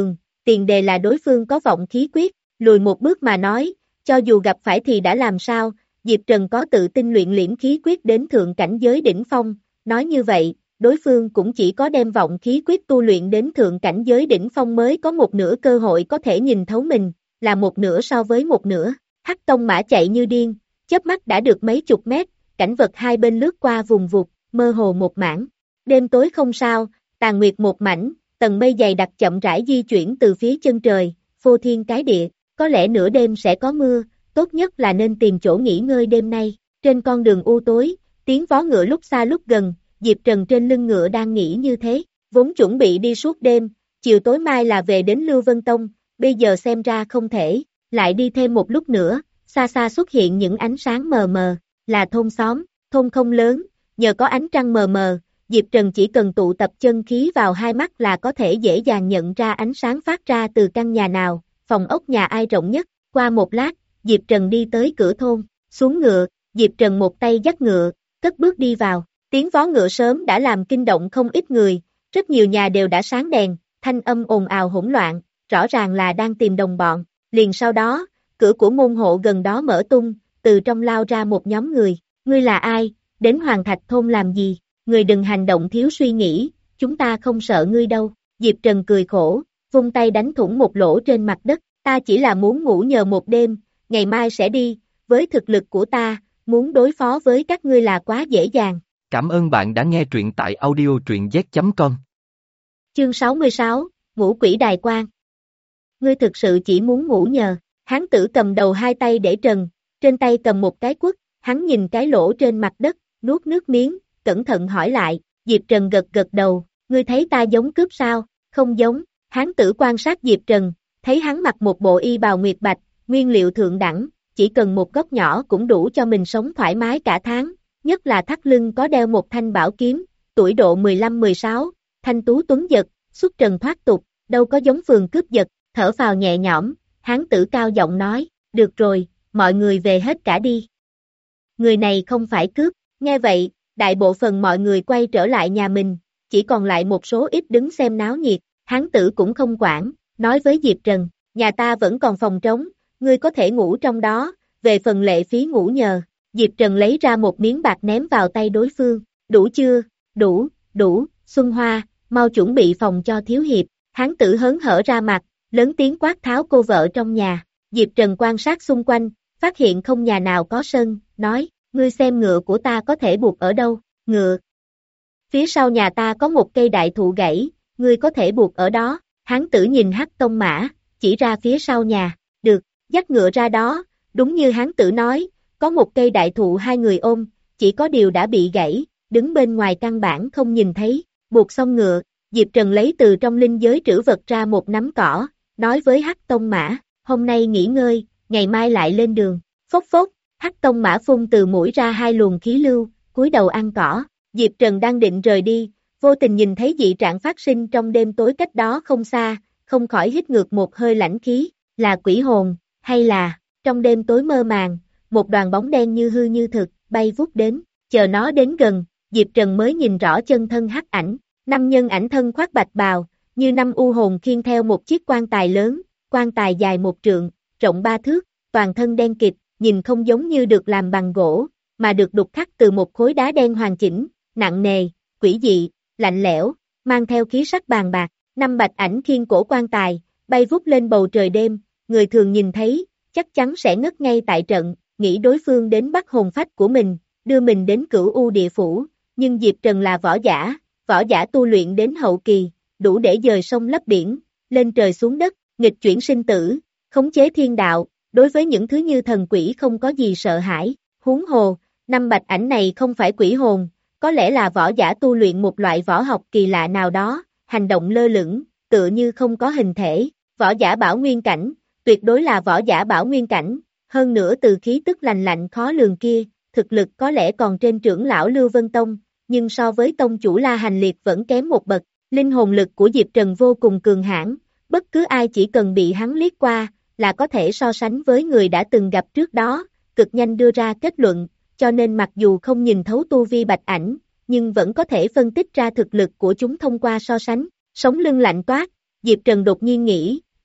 tiền đề là đối phương có vọng khí quyết, lùi một bước mà nói, cho dù gặp phải thì đã làm sao, Diệp Trần có tự tin luyện liễm khí quyết đến thượng cảnh giới đỉnh phong, nói như vậy, đối phương cũng chỉ có đem vọng khí quyết tu luyện đến thượng cảnh giới đỉnh phong mới có một nửa cơ hội có thể nhìn thấu mình, là một nửa so với một nửa. Hắc Tông Mã chạy như điên, chớp mắt đã được mấy chục mét, cảnh vật hai bên lướt qua vùng vụt, mơ hồ một mảng. Đêm tối không sao, tàn nguyệt một mảnh, tầng mây dày đặc chậm rãi di chuyển từ phía chân trời, phô thiên cái địa, có lẽ nửa đêm sẽ có mưa, tốt nhất là nên tìm chỗ nghỉ ngơi đêm nay. Trên con đường u tối, tiếng vó ngựa lúc xa lúc gần, Diệp Trần trên lưng ngựa đang nghĩ như thế, vốn chuẩn bị đi suốt đêm, chiều tối mai là về đến Lưu Vân Tông, bây giờ xem ra không thể, lại đi thêm một lúc nữa, xa xa xuất hiện những ánh sáng mờ mờ, là thôn xóm, thôn không lớn, nhờ có ánh trăng mờ mờ, Diệp Trần chỉ cần tụ tập chân khí vào hai mắt là có thể dễ dàng nhận ra ánh sáng phát ra từ căn nhà nào, phòng ốc nhà ai rộng nhất. Qua một lát, Diệp Trần đi tới cửa thôn, xuống ngựa, Diệp Trần một tay dắt ngựa, cất bước đi vào, tiếng vó ngựa sớm đã làm kinh động không ít người, rất nhiều nhà đều đã sáng đèn, thanh âm ồn ào hỗn loạn, rõ ràng là đang tìm đồng bọn, liền sau đó, cửa của môn hộ gần đó mở tung, từ trong lao ra một nhóm người, ngươi là ai, đến Hoàng Thạch thôn làm gì, ngươi đừng hành động thiếu suy nghĩ, chúng ta không sợ ngươi đâu, Diệp Trần cười khổ, vung tay đánh thủng một lỗ trên mặt đất, ta chỉ là muốn ngủ nhờ một đêm, ngày mai sẽ đi, với thực lực của ta, muốn đối phó với các ngươi là quá dễ dàng. Cảm ơn bạn đã nghe truyện tại audio truyện z chấm com. Chương sáu mươi sáu, Ngũ Quỷ Đài Quan. Ngươi thực sự chỉ muốn ngủ nhờ, hán tử cầm đầu hai tay để trần, trên tay cầm một cái quất, hắn nhìn cái lỗ trên mặt đất, nuốt nước miếng, cẩn thận hỏi lại, Diệp Trần gật gật đầu, ngươi thấy ta giống cướp sao, không giống, hán tử quan sát Diệp Trần, thấy hắn mặc một bộ y bào nguyệt bạch, nguyên liệu thượng đẳng, chỉ cần một góc nhỏ cũng đủ cho mình sống thoải mái cả tháng, nhất là thắt lưng có đeo một thanh bảo kiếm, tuổi độ mười lăm mười sáu, thanh tú tuấn giật, xuất trần thoát tục, đâu có giống phường cướp giật, thở phào nhẹ nhõm, hán tử cao giọng nói, được rồi, mọi người về hết cả đi. Người này không phải cướp, nghe vậy, đại bộ phần mọi người quay trở lại nhà mình, chỉ còn lại một số ít đứng xem náo nhiệt, hán tử cũng không quản, nói với Diệp Trần, nhà ta vẫn còn phòng trống, ngươi có thể ngủ trong đó, về phần lệ phí ngủ nhờ, Diệp Trần lấy ra một miếng bạc ném vào tay đối phương, đủ chưa, đủ, đủ, Xuân Hoa, mau chuẩn bị phòng cho thiếu hiệp, hán tử hớn hở ra mặt, lớn tiếng quát tháo cô vợ trong nhà, Diệp Trần quan sát xung quanh, phát hiện không nhà nào có sân, nói, ngươi xem ngựa của ta có thể buộc ở đâu, ngựa. Phía sau nhà ta có một cây đại thụ gãy, ngươi có thể buộc ở đó, hán tử nhìn Hắc Tông Mã, chỉ ra phía sau nhà, được, dắt ngựa ra đó, đúng như hán tử nói, có một cây đại thụ hai người ôm, chỉ có điều đã bị gãy, đứng bên ngoài căn bản không nhìn thấy, buộc xong ngựa, Diệp Trần lấy từ trong linh giới trữ vật ra một nắm cỏ, nói với Hắc Tông Mã, hôm nay nghỉ ngơi, ngày mai lại lên đường, phốc phốc, Hắc Tông Mã phun từ mũi ra hai luồng khí lưu, cúi đầu ăn cỏ, Diệp Trần đang định rời đi, vô tình nhìn thấy dị trạng phát sinh trong đêm tối cách đó không xa, không khỏi hít ngược một hơi lãnh khí, là quỷ hồn, hay là, trong đêm tối mơ màng, một đoàn bóng đen như hư như thực, bay vút đến, chờ nó đến gần, Diệp Trần mới nhìn rõ chân thân hắc ảnh, năm nhân ảnh thân khoác bạch bào, như năm u hồn khiêng theo một chiếc quan tài lớn, quan tài dài một trượng, rộng ba thước, toàn thân đen kịt, nhìn không giống như được làm bằng gỗ, mà được đục khắc từ một khối đá đen hoàn chỉnh, nặng nề, quỷ dị, lạnh lẽo, mang theo khí sắc bàn bạc, năm bạch ảnh khiêng cổ quan tài, bay vút lên bầu trời đêm, người thường nhìn thấy, chắc chắn sẽ ngất ngay tại trận, nghĩ đối phương đến bắt hồn phách của mình, đưa mình đến cửu u địa phủ, nhưng Diệp Trần là võ giả, võ giả tu luyện đến hậu kỳ, đủ để dời sông lấp biển, lên trời xuống đất, nghịch chuyển sinh tử, khống chế thiên đạo, đối với những thứ như thần quỷ không có gì sợ hãi, huống hồ, năm bạch ảnh này không phải quỷ hồn, có lẽ là võ giả tu luyện một loại võ học kỳ lạ nào đó, hành động lơ lửng, tựa như không có hình thể, võ giả bảo nguyên cảnh, tuyệt đối là võ giả bảo nguyên cảnh, hơn nữa từ khí tức lành lạnh khó lường kia, thực lực có lẽ còn trên trưởng lão Lưu Vân Tông, nhưng so với tông chủ La Hành Liệt vẫn kém một bậc, linh hồn lực của Diệp Trần vô cùng cường hãn, bất cứ ai chỉ cần bị hắn liếc qua, là có thể so sánh với người đã từng gặp trước đó, cực nhanh đưa ra kết luận, cho nên mặc dù không nhìn thấu tu vi bạch ảnh, nhưng vẫn có thể phân tích ra thực lực của chúng thông qua so sánh, sống lưng lạnh toát, Diệp Trần đột nhiên nghĩ,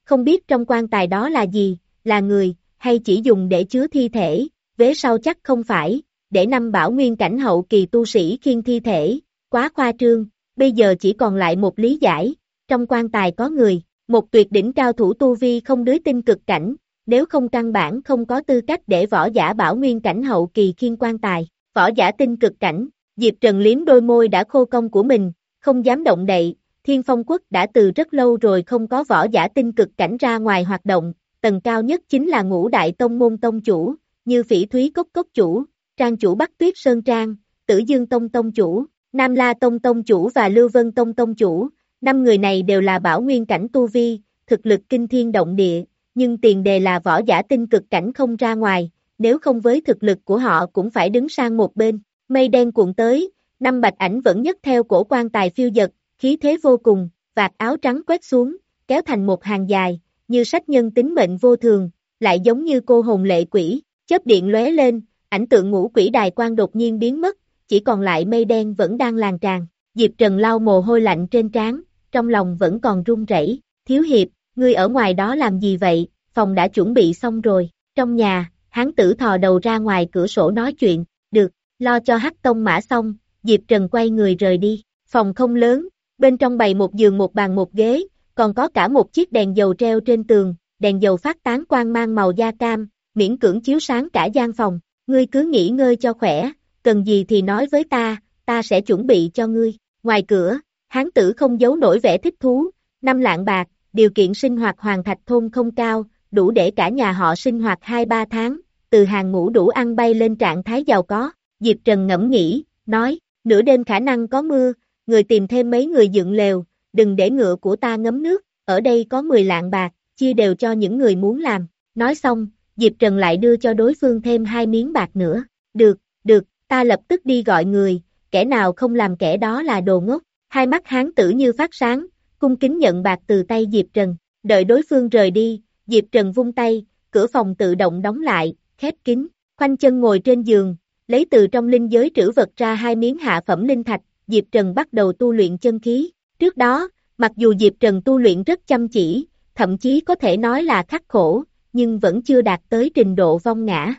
không biết trong quan tài đó là gì, là người, hay chỉ dùng để chứa thi thể, vế sau chắc không phải, để năm bảo nguyên cảnh hậu kỳ tu sĩ khiêng thi thể, quá khoa trương, bây giờ chỉ còn lại một lý giải, trong quan tài có người, một tuyệt đỉnh cao thủ tu vi không đới tinh cực cảnh, nếu không căn bản không có tư cách để võ giả bảo nguyên cảnh hậu kỳ khiêng quan tài, võ giả tinh cực cảnh, Diệp Trần liếm đôi môi đã khô cong của mình, không dám động đậy, Thiên Phong Quốc đã từ rất lâu rồi không có võ giả tinh cực cảnh ra ngoài hoạt động, tầng cao nhất chính là ngũ đại tông môn tông chủ, như Phỉ Thúy Cốc Cốc chủ, Trang chủ Bắc Tuyết Sơn Trang, Tử Dương Tông Tông chủ, Nam La Tông Tông chủ và Lưu Vân Tông Tông chủ, năm người này đều là bảo nguyên cảnh tu vi, thực lực kinh thiên động địa, nhưng tiền đề là võ giả tinh cực cảnh không ra ngoài, nếu không với thực lực của họ cũng phải đứng sang một bên. Mây đen cuộn tới, năm bạch ảnh vẫn nhấc theo cổ quan tài phiêu dật, khí thế vô cùng, vạt áo trắng quét xuống, kéo thành một hàng dài, như sách nhân tính mệnh vô thường, lại giống như cô hồn lệ quỷ, chớp điện lóe lên, ảnh tượng ngũ quỷ đài quan đột nhiên biến mất, chỉ còn lại mây đen vẫn đang làn tràn. Diệp Trần lau mồ hôi lạnh trên trán, trong lòng vẫn còn run rẩy. Thiếu hiệp, ngươi ở ngoài đó làm gì vậy? Phòng đã chuẩn bị xong rồi. Trong nhà, hán tử thò đầu ra ngoài cửa sổ nói chuyện. Được, lo cho Hắc Tông Mã xong, Diệp Trần quay người rời đi. Phòng không lớn, bên trong bày một giường một bàn một ghế, còn có cả một chiếc đèn dầu treo trên tường, đèn dầu phát tán quang mang màu da cam, miễn cưỡng chiếu sáng cả gian phòng. Ngươi cứ nghỉ ngơi cho khỏe, cần gì thì nói với ta, ta sẽ chuẩn bị cho ngươi. Ngoài cửa, hán tử không giấu nổi vẻ thích thú, năm lạng bạc, điều kiện sinh hoạt Hoàng Thạch thôn không cao, đủ để cả nhà họ sinh hoạt hai ba tháng, từ hàng ngũ đủ ăn bay lên trạng thái giàu có. Diệp Trần ngẫm nghĩ, nói, nửa đêm khả năng có mưa, người tìm thêm mấy người dựng lều, đừng để ngựa của ta ngấm nước, ở đây có mười lạng bạc, chia đều cho những người muốn làm. Nói xong, Diệp Trần lại đưa cho đối phương thêm hai miếng bạc nữa. Được, được, ta lập tức đi gọi người, kẻ nào không làm kẻ đó là đồ ngốc. Hai mắt hán tử như phát sáng, cung kính nhận bạc từ tay Diệp Trần. Đợi đối phương rời đi, Diệp Trần vung tay, cửa phòng tự động đóng lại, khép kín, khoanh chân ngồi trên giường, lấy từ trong linh giới trữ vật ra hai miếng hạ phẩm linh thạch, Diệp Trần bắt đầu tu luyện chân khí. Trước đó, mặc dù Diệp Trần tu luyện rất chăm chỉ, thậm chí có thể nói là khắc khổ, nhưng vẫn chưa đạt tới trình độ vong ngã.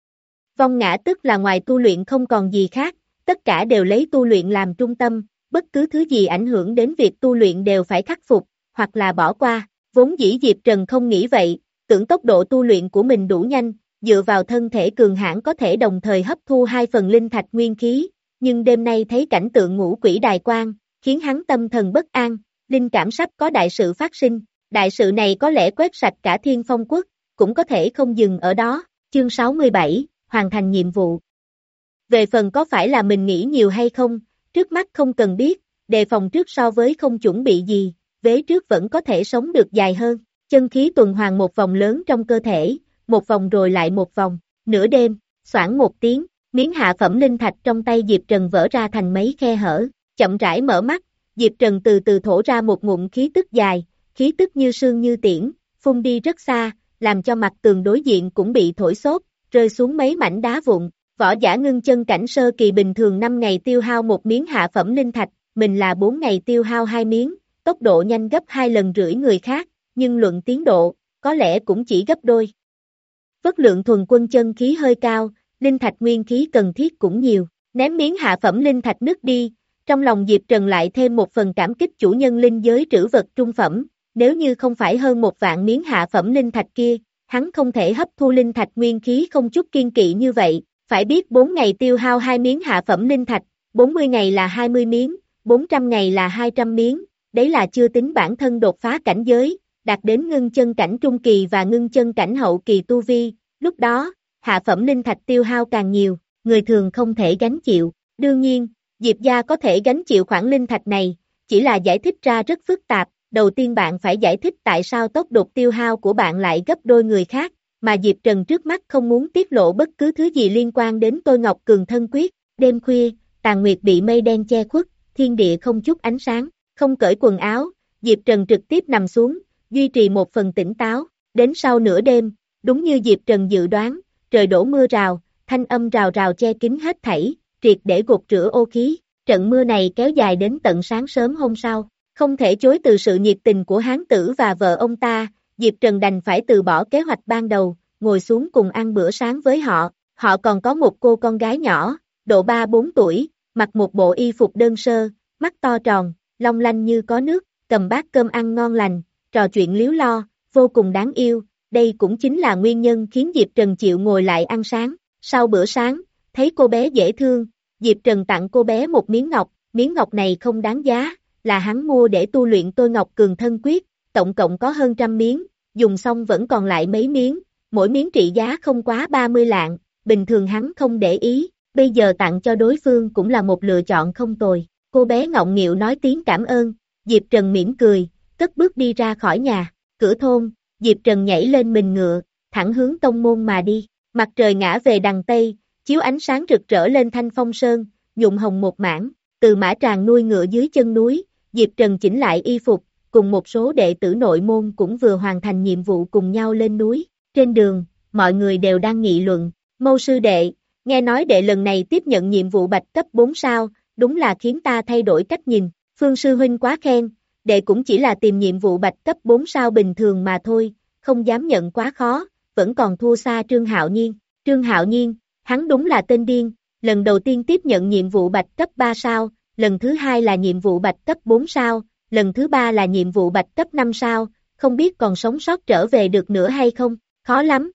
Vong ngã tức là ngoài tu luyện không còn gì khác, tất cả đều lấy tu luyện làm trung tâm, bất cứ thứ gì ảnh hưởng đến việc tu luyện đều phải khắc phục, hoặc là bỏ qua. Vốn dĩ Diệp Trần không nghĩ vậy, tưởng tốc độ tu luyện của mình đủ nhanh, dựa vào thân thể cường hãn có thể đồng thời hấp thu hai phần linh thạch nguyên khí, nhưng đêm nay thấy cảnh tượng ngũ quỷ đài quan, khiến hắn tâm thần bất an, linh cảm sắp có đại sự phát sinh, đại sự này có lẽ quét sạch cả Thiên Phong Quốc, cũng có thể không dừng ở đó. Chương sáu mươi bảy, hoàn thành nhiệm vụ. Về phần có phải là mình nghĩ nhiều hay không, trước mắt không cần biết, đề phòng trước so với không chuẩn bị gì, vế trước vẫn có thể sống được dài hơn. Chân khí tuần hoàn một vòng lớn trong cơ thể, một vòng rồi lại một vòng, nửa đêm, xoảng một tiếng, miếng hạ phẩm linh thạch trong tay Diệp Trần vỡ ra thành mấy khe hở, chậm rãi mở mắt, Diệp Trần từ từ thổ ra một ngụm khí tức dài, khí tức như sương như tiễn, phun đi rất xa, làm cho mặt tường đối diện cũng bị thổi xốp, rơi xuống mấy mảnh đá vụn. Võ giả ngưng chân cảnh sơ kỳ bình thường năm ngày tiêu hao một miếng hạ phẩm linh thạch, mình là bốn ngày tiêu hao hai miếng, tốc độ nhanh gấp hai lần rưỡi người khác, nhưng luận tiến độ, có lẽ cũng chỉ gấp đôi. Vất lượng thuần quân chân khí hơi cao, linh thạch nguyên khí cần thiết cũng nhiều, ném miếng hạ phẩm linh thạch nứt đi, trong lòng Diệp Trần lại thêm một phần cảm kích chủ nhân linh giới trữ vật trung phẩm, nếu như không phải hơn một vạn miếng hạ phẩm linh thạch kia, hắn không thể hấp thu linh thạch nguyên khí không chút kiên kỵ như vậy. Phải biết bốn ngày tiêu hao hai miếng hạ phẩm linh thạch, bốn mươi ngày là hai mươi miếng, bốn trăm ngày là hai trăm miếng, đấy là chưa tính bản thân đột phá cảnh giới, đạt đến ngưng chân cảnh trung kỳ và ngưng chân cảnh hậu kỳ tu vi, lúc đó, hạ phẩm linh thạch tiêu hao càng nhiều, người thường không thể gánh chịu. Đương nhiên, Diệp gia có thể gánh chịu khoản linh thạch này, chỉ là giải thích ra rất phức tạp, đầu tiên bạn phải giải thích tại sao tốc độ tiêu hao của bạn lại gấp đôi người khác. Mà Diệp Trần trước mắt không muốn tiết lộ bất cứ thứ gì liên quan đến Tôi Ngọc Cường thân quyết. Đêm khuya, tàn nguyệt bị mây đen che khuất, thiên địa không chút ánh sáng, không cởi quần áo, Diệp Trần trực tiếp nằm xuống, duy trì một phần tỉnh táo. Đến sau nửa đêm, đúng như Diệp Trần dự đoán, trời đổ mưa rào, thanh âm rào rào che kín hết thảy, triệt để gột rửa ô khí. Trận mưa này kéo dài đến tận sáng sớm hôm sau, không thể chối từ sự nhiệt tình của hán tử và vợ ông ta. Diệp Trần đành phải từ bỏ kế hoạch ban đầu, ngồi xuống cùng ăn bữa sáng với họ. Họ còn có một cô con gái nhỏ, độ ba bốn tuổi, mặc một bộ y phục đơn sơ, mắt to tròn, long lanh như có nước, cầm bát cơm ăn ngon lành, trò chuyện líu lo, vô cùng đáng yêu. Đây cũng chính là nguyên nhân khiến Diệp Trần chịu ngồi lại ăn sáng. Sau bữa sáng, thấy cô bé dễ thương, Diệp Trần tặng cô bé một miếng ngọc, miếng ngọc này không đáng giá, là hắn mua để tu luyện tôi ngọc cường thân quyết, tổng cộng có hơn trăm miếng, dùng xong vẫn còn lại mấy miếng, mỗi miếng trị giá không quá ba mươi lạng, bình thường hắn không để ý, bây giờ tặng cho đối phương cũng là một lựa chọn không tồi. Cô bé ngọng nghịu nói tiếng cảm ơn, Diệp Trần mỉm cười, cất bước đi ra khỏi nhà. Cửa thôn, Diệp Trần nhảy lên mình ngựa, thẳng hướng tông môn mà đi. Mặt trời ngã về đằng Tây, chiếu ánh sáng rực rỡ lên Thanh Phong Sơn, nhuộm hồng một mảng. Từ mã tràng nuôi ngựa dưới chân núi, Diệp Trần chỉnh lại y phục, cùng một số đệ tử nội môn cũng vừa hoàn thành nhiệm vụ cùng nhau lên núi. Trên đường, mọi người đều đang nghị luận. Mâu sư đệ, nghe nói đệ lần này tiếp nhận nhiệm vụ bạch cấp bốn sao, đúng là khiến ta thay đổi cách nhìn. Phương sư huynh quá khen, đệ cũng chỉ là tìm nhiệm vụ bạch cấp bốn sao bình thường mà thôi, không dám nhận quá khó, vẫn còn thua xa Trương Hạo Nhiên. Trương Hạo Nhiên, hắn đúng là tên điên, lần đầu tiên tiếp nhận nhiệm vụ bạch cấp ba sao, lần thứ hai là nhiệm vụ bạch cấp bốn sao, lần thứ ba là nhiệm vụ bạch cấp năm sao, không biết còn sống sót trở về được nữa hay không, khó lắm.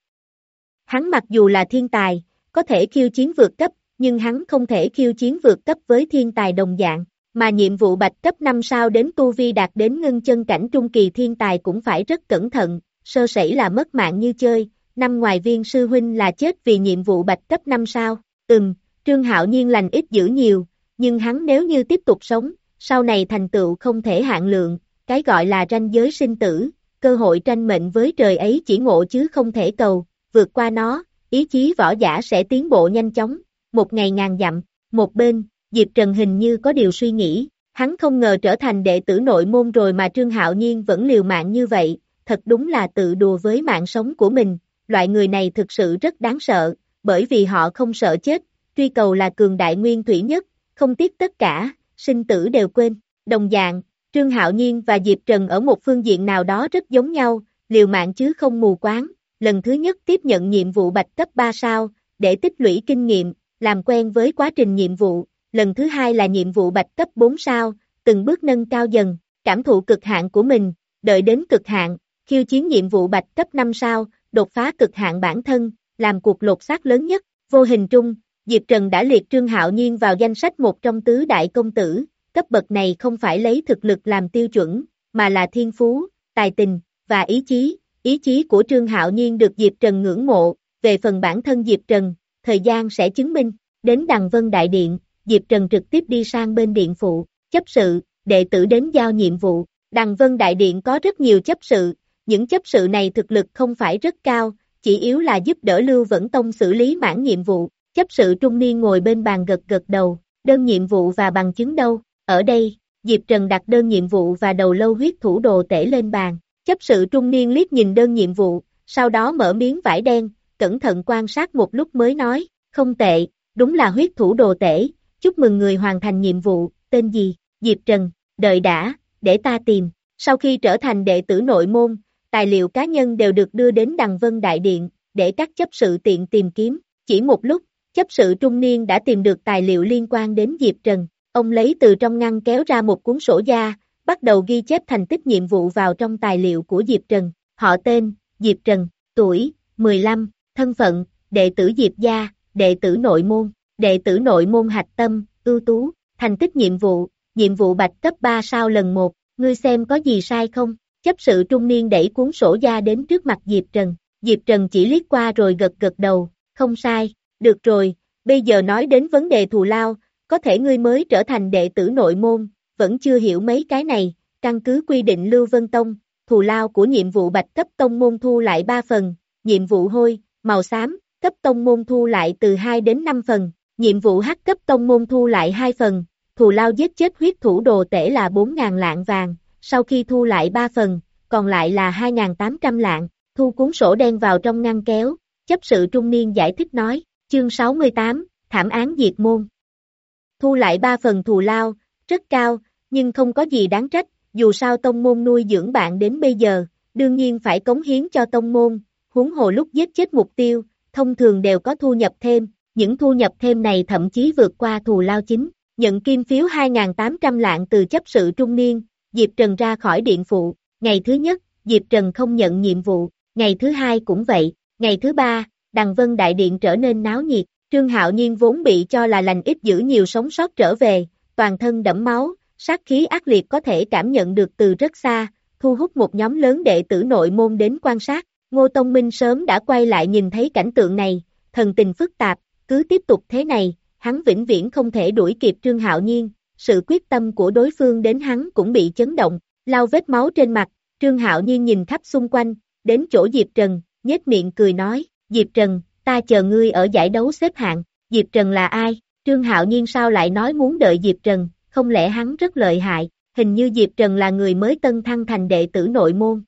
Hắn mặc dù là thiên tài, có thể khiêu chiến vượt cấp, nhưng hắn không thể khiêu chiến vượt cấp với thiên tài đồng dạng, mà nhiệm vụ bạch cấp năm sao đến tu vi đạt đến ngưng chân cảnh trung kỳ thiên tài cũng phải rất cẩn thận, sơ sẩy là mất mạng như chơi. Năm ngoài Viên sư huynh là chết vì nhiệm vụ bạch cấp năm sao, ừm, Trương Hạo Nhiên lành ít dữ nhiều, nhưng hắn nếu như tiếp tục sống, sau này thành tựu không thể hạn lượng, cái gọi là ranh giới sinh tử, cơ hội tranh mệnh với trời ấy chỉ ngộ chứ không thể cầu, vượt qua nó, ý chí võ giả sẽ tiến bộ nhanh chóng, một ngày ngàn dặm. Một bên, Diệp Trần hình như có điều suy nghĩ, hắn không ngờ trở thành đệ tử nội môn rồi mà Trương Hạo Nhiên vẫn liều mạng như vậy, thật đúng là tự đùa với mạng sống của mình. Loại người này thực sự rất đáng sợ, bởi vì họ không sợ chết, truy cầu là cường đại nguyên thủy nhất, không tiếc tất cả, sinh tử đều quên. Đồng dạng, Trương Hạo Nhiên và Diệp Trần ở một phương diện nào đó rất giống nhau, liều mạng chứ không mù quáng. Lần thứ nhất tiếp nhận nhiệm vụ bạch cấp ba sao, để tích lũy kinh nghiệm, làm quen với quá trình nhiệm vụ. Lần thứ hai là nhiệm vụ bạch cấp bốn sao, từng bước nâng cao dần, cảm thụ cực hạn của mình, đợi đến cực hạn, khiêu chiến nhiệm vụ bạch cấp năm sao, đột phá cực hạn bản thân, làm cuộc lột xác lớn nhất. Vô hình trung, Diệp Trần đã liệt Trương Hạo Nhiên vào danh sách một trong tứ đại công tử, cấp bậc này không phải lấy thực lực làm tiêu chuẩn, mà là thiên phú, tài tình, và ý chí. Ý chí của Trương Hạo Nhiên được Diệp Trần ngưỡng mộ, về phần bản thân Diệp Trần, thời gian sẽ chứng minh. Đến Đằng Vân Đại Điện, Diệp Trần trực tiếp đi sang bên điện phụ, chấp sự, đệ tử đến giao nhiệm vụ. Đằng Vân Đại Điện có rất nhiều chấp sự, những chấp sự này thực lực không phải rất cao, chỉ yếu là giúp đỡ Lưu Vẫn Tông xử lý mãn nhiệm vụ. Chấp sự trung niên ngồi bên bàn gật gật đầu, đơn nhiệm vụ và bằng chứng đâu? Ở đây, Diệp Trần đặt đơn nhiệm vụ và đầu lâu huyết thủ đồ tể lên bàn. Chấp sự trung niên liếc nhìn đơn nhiệm vụ, sau đó mở miếng vải đen, cẩn thận quan sát một lúc mới nói, không tệ, đúng là huyết thủ đồ tể, chúc mừng người hoàn thành nhiệm vụ, tên gì? Diệp Trần, đợi đã, để ta tìm. Sau khi trở thành đệ tử nội môn, tài liệu cá nhân đều được đưa đến Đằng Vân Đại Điện, để các chấp sự tiện tìm kiếm. Chỉ một lúc, chấp sự trung niên đã tìm được tài liệu liên quan đến Diệp Trần. Ông lấy từ trong ngăn kéo ra một cuốn sổ da, bắt đầu ghi chép thành tích nhiệm vụ vào trong tài liệu của Diệp Trần. Họ tên, Diệp Trần, tuổi, mười lăm, thân phận, đệ tử Diệp gia, đệ tử nội môn, đệ tử nội môn hạch tâm, ưu tú, thành tích nhiệm vụ, nhiệm vụ bạch cấp ba sao lần một, ngươi xem có gì sai không? Chấp sự trung niên đẩy cuốn sổ da đến trước mặt Diệp Trần. Diệp Trần chỉ liếc qua rồi gật gật đầu, không sai, được rồi, bây giờ nói đến vấn đề thù lao, có thể ngươi mới trở thành đệ tử nội môn, vẫn chưa hiểu mấy cái này, căn cứ quy định Lưu Vân Tông, thù lao của nhiệm vụ bạch cấp tông môn thu lại ba phần, nhiệm vụ hôi, màu xám, cấp tông môn thu lại từ hai đến năm phần, nhiệm vụ hắc cấp tông môn thu lại hai phần, thù lao giết chết huyết thủ đồ tể là bốn nghìn lạng vàng, sau khi thu lại ba phần, còn lại là hai nghìn tám trăm lạng, thu cuốn sổ đen vào trong ngăn kéo, chấp sự trung niên giải thích nói, chương sáu mươi tám, thảm án diệt môn. Thu lại ba phần thù lao, rất cao, nhưng không có gì đáng trách, dù sao tông môn nuôi dưỡng bạn đến bây giờ, đương nhiên phải cống hiến cho tông môn, huống hồ lúc giết chết mục tiêu, thông thường đều có thu nhập thêm, những thu nhập thêm này thậm chí vượt qua thù lao chính. Nhận kim phiếu hai nghìn tám trăm lạng từ chấp sự trung niên, Diệp Trần ra khỏi điện phụ, ngày thứ nhất, Diệp Trần không nhận nhiệm vụ, ngày thứ hai cũng vậy, ngày thứ ba, Đằng Vân Đại Điện trở nên náo nhiệt, Trương Hạo Nhiên vốn bị cho là lành ít dữ nhiều sống sót trở về, toàn thân đẫm máu, sát khí ác liệt có thể cảm nhận được từ rất xa, thu hút một nhóm lớn đệ tử nội môn đến quan sát. Ngô Tông Minh sớm đã quay lại nhìn thấy cảnh tượng này, thần tình phức tạp, cứ tiếp tục thế này, hắn vĩnh viễn không thể đuổi kịp Trương Hạo Nhiên, sự quyết tâm của đối phương đến hắn cũng bị chấn động, lau vết máu trên mặt, Trương Hạo Nhiên nhìn khắp xung quanh, đến chỗ Diệp Trần, nhếch miệng cười nói, Diệp Trần, ta chờ ngươi ở giải đấu xếp hạng, Diệp Trần là ai? Trương Hạo Nhiên sao lại nói muốn đợi Diệp Trần, không lẽ hắn rất lợi hại, hình như Diệp Trần là người mới tân thăng thành đệ tử nội môn.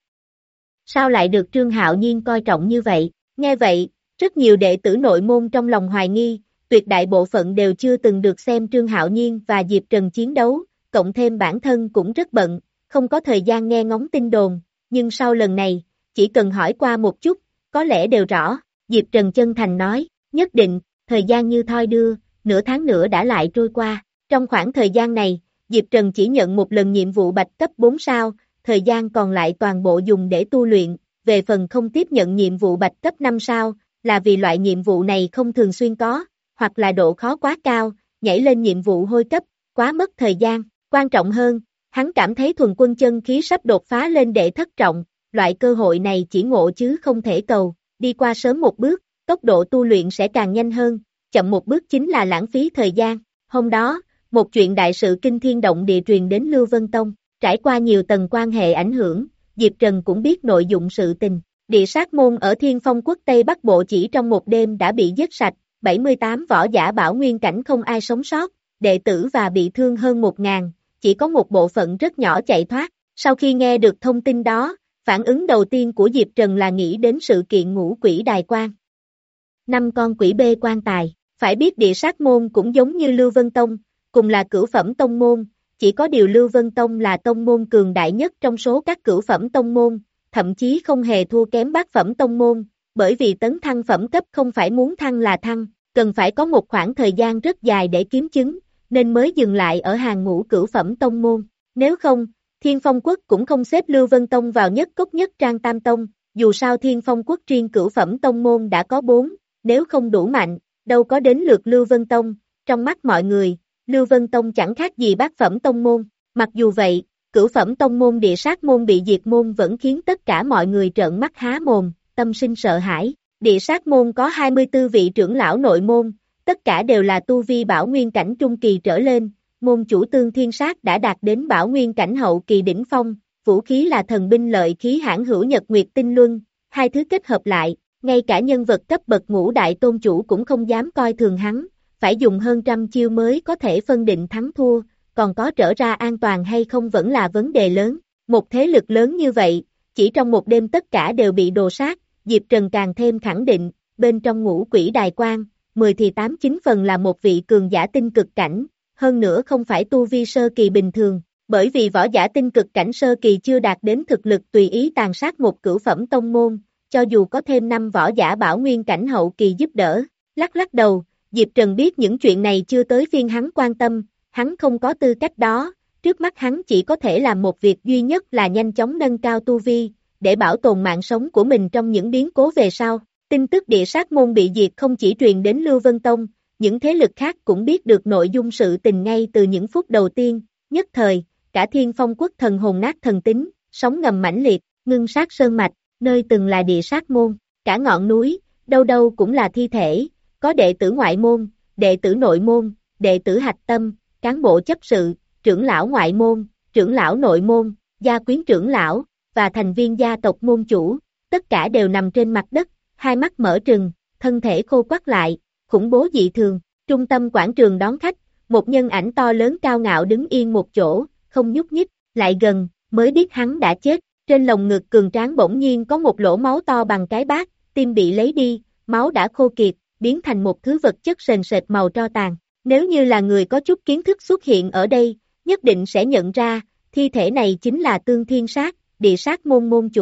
Sao lại được Trương Hạo Nhiên coi trọng như vậy? Nghe vậy, rất nhiều đệ tử nội môn trong lòng hoài nghi, tuyệt đại bộ phận đều chưa từng được xem Trương Hạo Nhiên và Diệp Trần chiến đấu, cộng thêm bản thân cũng rất bận, không có thời gian nghe ngóng tin đồn, nhưng sau lần này, chỉ cần hỏi qua một chút, có lẽ đều rõ, Diệp Trần chân thành nói, nhất định, thời gian như thoi đưa, nửa tháng nữa đã lại trôi qua, trong khoảng thời gian này, Diệp Trần chỉ nhận một lần nhiệm vụ bạch cấp bốn sao, thời gian còn lại toàn bộ dùng để tu luyện, về phần không tiếp nhận nhiệm vụ bạch cấp năm sao, là vì loại nhiệm vụ này không thường xuyên có, hoặc là độ khó quá cao, nhảy lên nhiệm vụ hôi cấp, quá mất thời gian, quan trọng hơn, hắn cảm thấy thuần quân chân khí sắp đột phá lên đệ thất trọng, loại cơ hội này chỉ ngộ chứ không thể cầu, đi qua sớm một bước, tốc độ tu luyện sẽ càng nhanh hơn, chậm một bước chính là lãng phí thời gian. Hôm đó, một chuyện đại sự kinh thiên động địa truyền đến Lưu Vân Tông, trải qua nhiều tầng quan hệ ảnh hưởng, Diệp Trần cũng biết nội dụng sự tình. Địa sát môn ở Thiên Phong quốc Tây Bắc Bộ chỉ trong một đêm đã bị giết sạch, bảy mươi tám võ giả bảo nguyên cảnh không ai sống sót, đệ tử và bị thương hơn một ngàn, chỉ có một bộ phận rất nhỏ chạy thoát. Sau khi nghe được thông tin đó, phản ứng đầu tiên của Diệp Trần là nghĩ đến sự kiện ngũ quỷ đài quan. Năm con quỷ bê quan tài, phải biết địa sát môn cũng giống như Lưu Vân Tông, cùng là cửu phẩm tông môn, chỉ có điều Lưu Vân Tông là tông môn cường đại nhất trong số các cửu phẩm tông môn, thậm chí không hề thua kém bát phẩm tông môn, bởi vì tấn thăng phẩm cấp không phải muốn thăng là thăng, cần phải có một khoảng thời gian rất dài để kiếm chứng, nên mới dừng lại ở hàng ngũ cửu phẩm tông môn. Nếu không, Thiên Phong Quốc cũng không xếp Lưu Vân Tông vào nhất cốc nhất trang tam tông, dù sao Thiên Phong Quốc riêng cửu phẩm tông môn đã có bốn, nếu không đủ mạnh, đâu có đến lượt Lưu Vân Tông, trong mắt mọi người, Lưu Vân Tông chẳng khác gì bát phẩm tông môn, mặc dù vậy, cửu phẩm tông môn địa sát môn bị diệt môn vẫn khiến tất cả mọi người trợn mắt há mồm, tâm sinh sợ hãi. Địa sát môn có hai mươi tư vị trưởng lão nội môn, tất cả đều là tu vi bảo nguyên cảnh trung kỳ trở lên, môn chủ Tương Thiên Sát đã đạt đến bảo nguyên cảnh hậu kỳ đỉnh phong, vũ khí là thần binh lợi khí hãn hữu nhật nguyệt tinh luân, hai thứ kết hợp lại, ngay cả nhân vật cấp bậc ngũ đại tôn chủ cũng không dám coi thường hắn, phải dùng hơn trăm chiêu mới có thể phân định thắng thua, còn có trở ra an toàn hay không vẫn là vấn đề lớn. Một thế lực lớn như vậy, chỉ trong một đêm tất cả đều bị đồ sát, Diệp Trần càng thêm khẳng định, bên trong ngũ quỷ đài quan, mười thì tám chín phần là một vị cường giả tinh cực cảnh, hơn nữa không phải tu vi sơ kỳ bình thường, bởi vì võ giả tinh cực cảnh sơ kỳ chưa đạt đến thực lực tùy ý tàn sát một cửu phẩm tông môn, cho dù có thêm năm võ giả bảo nguyên cảnh hậu kỳ giúp đỡ. Lắc lắc đầu, Diệp Trần biết những chuyện này chưa tới phiên hắn quan tâm, hắn không có tư cách đó, trước mắt hắn chỉ có thể làm một việc duy nhất là nhanh chóng nâng cao tu vi, để bảo tồn mạng sống của mình trong những biến cố về sau. Tin tức địa sát môn bị diệt không chỉ truyền đến Lưu Vân Tông, những thế lực khác cũng biết được nội dung sự tình ngay từ những phút đầu tiên, nhất thời, cả Thiên Phong Quốc thần hồn nát thần tính, sóng ngầm mãnh liệt, ngưng sát sơn mạch, nơi từng là địa sát môn, cả ngọn núi, đâu đâu cũng là thi thể, có đệ tử ngoại môn, đệ tử nội môn, đệ tử hạch tâm, cán bộ chấp sự, trưởng lão ngoại môn, trưởng lão nội môn, gia quyến trưởng lão, và thành viên gia tộc môn chủ, tất cả đều nằm trên mặt đất, hai mắt mở trừng, thân thể khô quắt lại, khủng bố dị thường. Trung tâm quảng trường đón khách, một nhân ảnh to lớn cao ngạo đứng yên một chỗ, không nhúc nhích, lại gần, mới biết hắn đã chết, trên lồng ngực cường tráng bỗng nhiên có một lỗ máu to bằng cái bát, tim bị lấy đi, máu đã khô kiệt, biến thành một thứ vật chất sền sệt màu tro tàn. Nếu như là người có chút kiến thức xuất hiện ở đây, nhất định sẽ nhận ra, thi thể này chính là Tương Thiên Sát, địa sát môn môn chủ.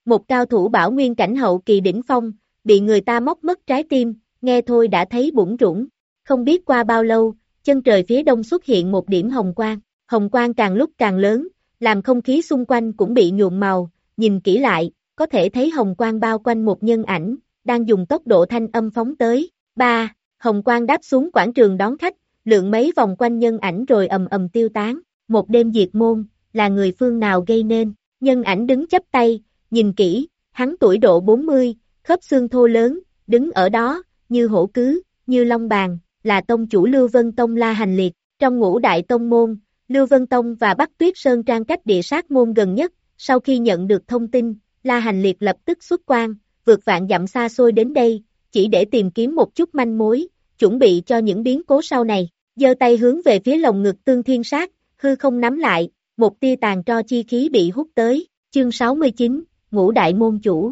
Một cao thủ bảo nguyên cảnh hậu kỳ đỉnh phong, bị người ta móc mất trái tim, nghe thôi đã thấy bủn rủn. Không biết qua bao lâu, chân trời phía đông xuất hiện một điểm hồng quang, hồng quang càng lúc càng lớn, làm không khí xung quanh cũng bị nhuộm màu, nhìn kỹ lại, có thể thấy hồng quang bao quanh một nhân ảnh, đang dùng tốc độ thanh âm phóng tới. Ba, hồng quang đáp xuống quảng trường đón khách, lượn mấy vòng quanh nhân ảnh rồi ầm ầm tiêu tán. Một đêm diệt môn, là người phương nào gây nên? Nhân ảnh đứng chắp tay, nhìn kỹ, hắn tuổi độ bốn mươi, khớp xương thô lớn, đứng ở đó, như hổ cứ, như long bàn, là tông chủ Lưu Vân Tông La Hành Liệt. Trong ngũ đại tông môn, Lưu Vân Tông và Bắc Tuyết Sơn Trang cách địa sát môn gần nhất. Sau khi nhận được thông tin, La Hành Liệt lập tức xuất quan, vượt vạn dặm xa xôi đến đây, chỉ để tìm kiếm một chút manh mối, chuẩn bị cho những biến cố sau này. Giơ tay hướng về phía lồng ngực Tương Thiên Sát, hư không nắm lại, một tia tàn tro chi khí bị hút tới. Chương sáu mươi chín, Ngũ đại môn chủ.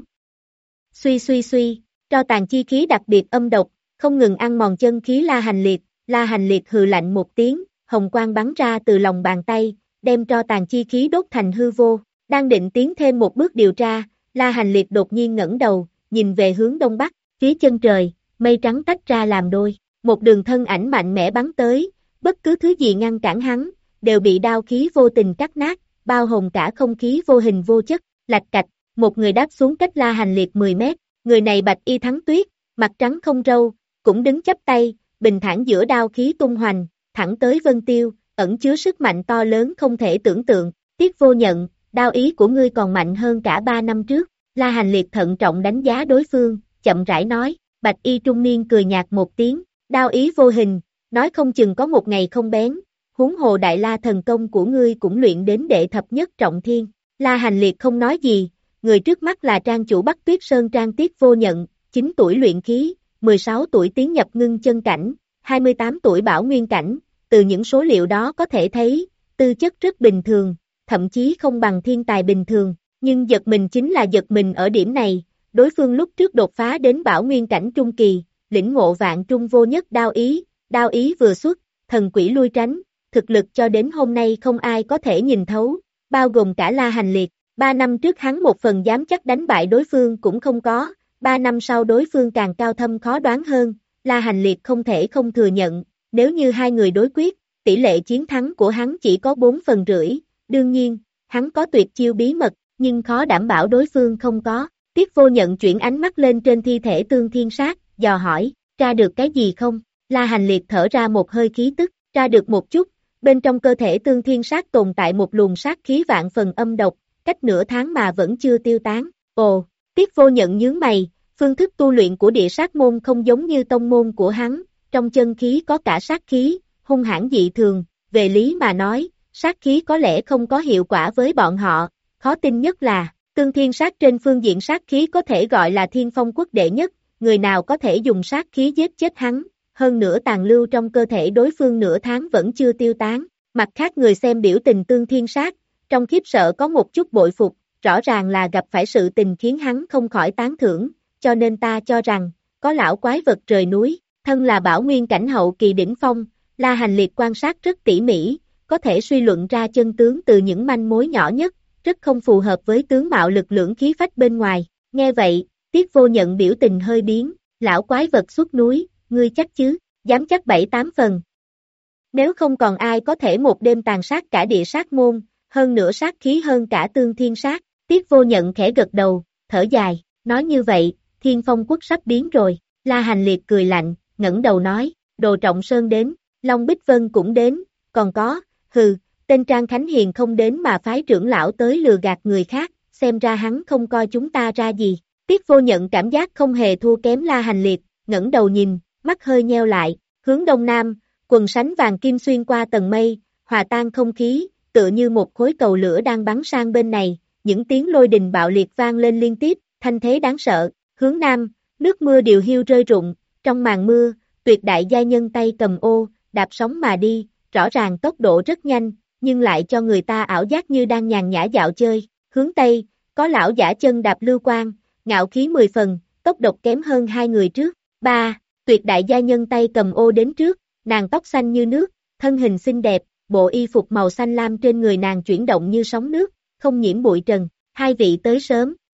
Suy suy suy, tro tàn chi khí đặc biệt âm độc, không ngừng ăn mòn chân khí La Hành Liệt. La Hành Liệt hừ lạnh một tiếng, hồng quang bắn ra từ lòng bàn tay, đem tro tàn chi khí đốt thành hư vô. Đang định tiến thêm một bước điều tra, La Hành Liệt đột nhiên ngẩng đầu, nhìn về hướng đông bắc, phía chân trời, mây trắng tách ra làm đôi, một đường thân ảnh mạnh mẽ bắn tới, bất cứ thứ gì ngăn cản hắn, đều bị đao khí vô tình cắt nát, bao hồn cả không khí vô hình vô chất. Lạch cạch, một người đáp xuống cách La Hành Liệt mười mét, người này bạch y thắng tuyết, mặt trắng không râu, cũng đứng chắp tay, bình thản giữa đao khí tung hoành, thẳng tới Vân Tiêu, ẩn chứa sức mạnh to lớn không thể tưởng tượng. Tiết Vô Nhận, đao ý của ngươi còn mạnh hơn cả ba năm trước. La Hành Liệt thận trọng đánh giá đối phương, chậm rãi nói. Bạch y trung niên cười nhạt một tiếng, đao ý vô hình, nói không chừng có một ngày không bén, huống hồ đại la thần công của ngươi cũng luyện đến đệ thập nhất trọng thiên. La Hành Liệt không nói gì, người trước mắt là trang chủ Bắc Tuyết Sơn Trang Tiết Vô Nhận, chín tuổi luyện khí, mười sáu tuổi tiến nhập ngưng chân cảnh, hai mươi tám tuổi bảo nguyên cảnh, từ những số liệu đó có thể thấy, tư chất rất bình thường, thậm chí không bằng thiên tài bình thường, nhưng giật mình chính là giật mình ở điểm này, đối phương lúc trước đột phá đến bảo nguyên cảnh trung kỳ, lĩnh ngộ vạn trung vô nhất đao ý, đao ý vừa xuất, thần quỷ lui tránh, thực lực cho đến hôm nay không ai có thể nhìn thấu, bao gồm cả La Hành Liệt. Ba năm trước hắn một phần dám chắc đánh bại đối phương cũng không có, ba năm sau đối phương càng cao thâm khó đoán hơn, La Hành Liệt không thể không thừa nhận, nếu như hai người đối quyết, tỷ lệ chiến thắng của hắn chỉ có bốn phần rưỡi, đương nhiên, hắn có tuyệt chiêu bí mật, nhưng khó đảm bảo đối phương không có. Tiết Vô Nhận chuyển ánh mắt lên trên thi thể Tương Thiên Sát, dò hỏi, tra được cái gì không? La Hành Liệt thở ra một hơi khí tức, tra được một chút, bên trong cơ thể Tương Thiên Sát tồn tại một luồng sát khí vạn phần âm độc, cách nửa tháng mà vẫn chưa tiêu tán. Ồ, Tiết Vô Nhận nhướng mày, phương thức tu luyện của địa sát môn không giống như tông môn của hắn, trong chân khí có cả sát khí, hung hãn dị thường, về lý mà nói, sát khí có lẽ không có hiệu quả với bọn họ, khó tin nhất là, Tương Thiên Sát trên phương diện sát khí có thể gọi là thiên phong quốc đệ nhất, người nào có thể dùng sát khí giết chết hắn, hơn nữa tàn lưu trong cơ thể đối phương nửa tháng vẫn chưa tiêu tán. Mặt khác người xem biểu tình Tương Thiên Sát, trong khiếp sợ có một chút bội phục, rõ ràng là gặp phải sự tình khiến hắn không khỏi tán thưởng, cho nên ta cho rằng, có lão quái vật rời núi, thân là bảo nguyên cảnh hậu kỳ đỉnh phong, La Hành Liệt quan sát rất tỉ mỉ, có thể suy luận ra chân tướng từ những manh mối nhỏ nhất, rất không phù hợp với tướng mạo lực lưỡng khí phách bên ngoài. Nghe vậy, Tiết Vô Nhận biểu tình hơi biến, lão quái vật xuất núi, ngươi chắc chứ, dám chắc bảy tám phần. Nếu không còn ai có thể một đêm tàn sát cả địa sát môn, hơn nữa sát khí hơn cả Tương Thiên Sát. Tiết Vô Nhận khẽ gật đầu, thở dài, nói như vậy, Thiên Phong quốc sắp biến rồi. La Hành Liệt cười lạnh, ngẩng đầu nói, Đồ Trọng Sơn đến, Long Bích Vân cũng đến, còn có, hừ, tên Trang Khánh Hiền không đến mà phái trưởng lão tới lừa gạt người khác, xem ra hắn không coi chúng ta ra gì. Tiết Vô Nhận cảm giác không hề thua kém La Hành Liệt, ngẩng đầu nhìn, mắt hơi nheo lại, hướng đông nam, quần sánh vàng kim xuyên qua tầng mây, hòa tan không khí, tựa như một khối cầu lửa đang bắn sang bên này, những tiếng lôi đình bạo liệt vang lên liên tiếp, thanh thế đáng sợ. Hướng nam, nước mưa điều hiu rơi rụng, trong màn mưa, tuyệt đại giai nhân tay cầm ô, đạp sóng mà đi, rõ ràng tốc độ rất nhanh, nhưng lại cho người ta ảo giác như đang nhàn nhã dạo chơi. Hướng tây, có lão giả chân đạp lưu quang, ngạo khí mười phần, tốc độc kém hơn hai người trước. Ba, tuyệt đại gia nhân tay cầm ô đến trước, nàng tóc xanh như nước, thân hình xinh đẹp, bộ y phục màu xanh lam trên người nàng chuyển động như sóng nước, không nhiễm bụi trần. Hai vị tới sớm,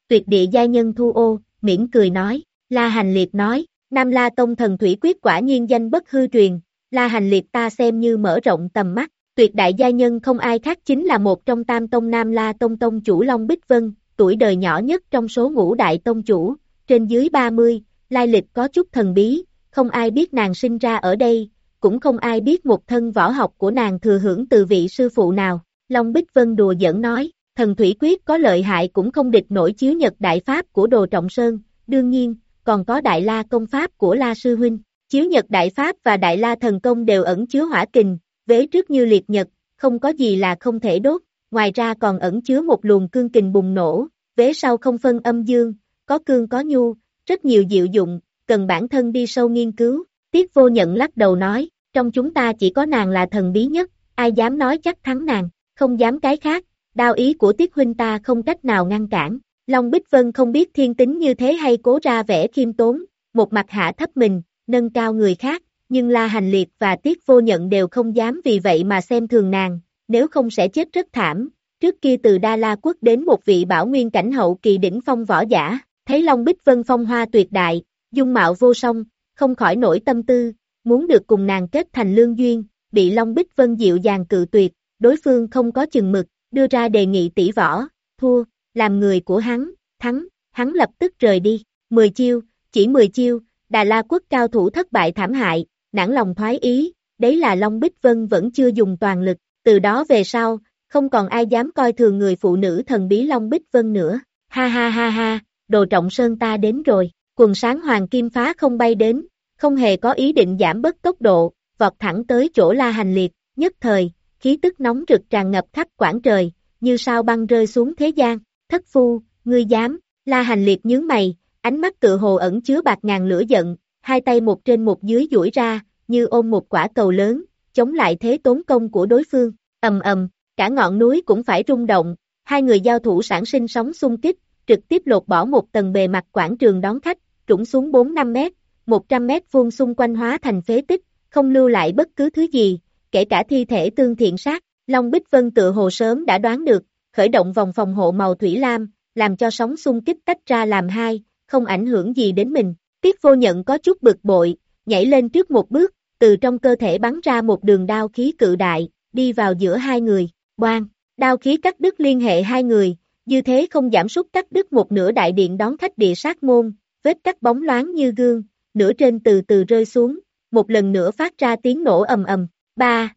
tuyệt địa giai nhân thu ô, mỉm cười nói, La Hành Liệt nói, Nam La Tông thần thủy quyết quả nhiên danh bất hư truyền, La Hành Liệt ta xem như mở rộng tầm mắt, tuyệt đại gia nhân không ai khác chính là một trong tam tông Nam La Tông tông chủ Long Bích Vân, tuổi đời nhỏ nhất trong số ngũ đại tông chủ, trên dưới ba mươi, lai lịch có chút thần bí, không ai biết nàng sinh ra ở đây, cũng không ai biết một thân võ học của nàng thừa hưởng từ vị sư phụ nào. Long Bích Vân đùa giỡn nói, thần thủy quyết có lợi hại cũng không địch nổi chiếu nhật đại pháp của Đồ Trọng Sơn, đương nhiên, còn có đại la công pháp của La Sư Huynh. Chiếu nhật đại pháp và đại la thần công đều ẩn chứa hỏa kình, vế trước như liệt nhật, không có gì là không thể đốt, ngoài ra còn ẩn chứa một luồng cương kình bùng nổ, vế sau không phân âm dương, có cương có nhu, rất nhiều diệu dụng, cần bản thân đi sâu nghiên cứu. Tiết Vô Nhận lắc đầu nói, trong chúng ta chỉ có nàng là thần bí nhất, ai dám nói chắc thắng nàng, không dám cái khác, đao ý của Tiết Huynh ta không cách nào ngăn cản. Long Bích Vân không biết thiên tính như thế hay cố ra vẻ khiêm tốn, một mặt hạ thấp mình, nâng cao người khác, nhưng La Hành Liệt và Tiết Vô Nhận đều không dám vì vậy mà xem thường nàng, nếu không sẽ chết rất thảm. Trước kia từ Đa La Quốc đến một vị bảo nguyên cảnh hậu kỳ đỉnh phong võ giả, thấy Long Bích Vân phong hoa tuyệt đại, dung mạo vô song, không khỏi nổi tâm tư, muốn được cùng nàng kết thành lương duyên, bị Long Bích Vân dịu dàng cự tuyệt, đối phương không có chừng mực, đưa ra đề nghị tỷ võ, thua, làm người của hắn, thắng, hắn lập tức rời đi, mười chiêu, chỉ mười chiêu, Đà La Quốc cao thủ thất bại thảm hại, nản lòng thoái ý, đấy là Long Bích Vân vẫn chưa dùng toàn lực, từ đó về sau, không còn ai dám coi thường người phụ nữ thần bí Long Bích Vân nữa, ha ha ha ha, Đồ Trọng Sơn ta đến rồi, quần sáng hoàng kim phá không bay đến, không hề có ý định giảm bớt tốc độ, vọt thẳng tới chỗ La Hành Liệt, nhất thời, khí tức nóng rực tràn ngập khắp quảng trời, như sao băng rơi xuống thế gian, thất phu, ngươi dám, La Hành Liệt nhướng mày, ánh mắt tự hồ ẩn chứa bạc ngàn lửa giận, hai tay một trên một dưới duỗi ra, như ôm một quả cầu lớn, chống lại thế tốn công của đối phương, ầm ầm, cả ngọn núi cũng phải rung động, hai người giao thủ sản sinh sóng xung kích, trực tiếp lột bỏ một tầng bề mặt quảng trường đón khách, trũng xuống bốn năm mét, một trăm mét vuông xung quanh hóa thành phế tích, không lưu lại bất cứ thứ gì, kể cả thi thể tương thiện sát. Long Bích Vân tự hồ sớm đã đoán được, khởi động vòng phòng hộ màu thủy lam, làm cho sóng xung kích tách ra làm hai, không ảnh hưởng gì đến mình. Tiết Vô Nhận có chút bực bội, nhảy lên trước một bước, từ trong cơ thể bắn ra một đường đao khí cự đại, đi vào giữa hai người, boang, đao khí cắt đứt liên hệ hai người, như thế không giảm sút cắt đứt một nửa đại điện đón khách địa sát môn, vết cắt bóng loáng như gương, nửa trên từ từ rơi xuống, một lần nữa phát ra tiếng nổ ầm ầm, ba,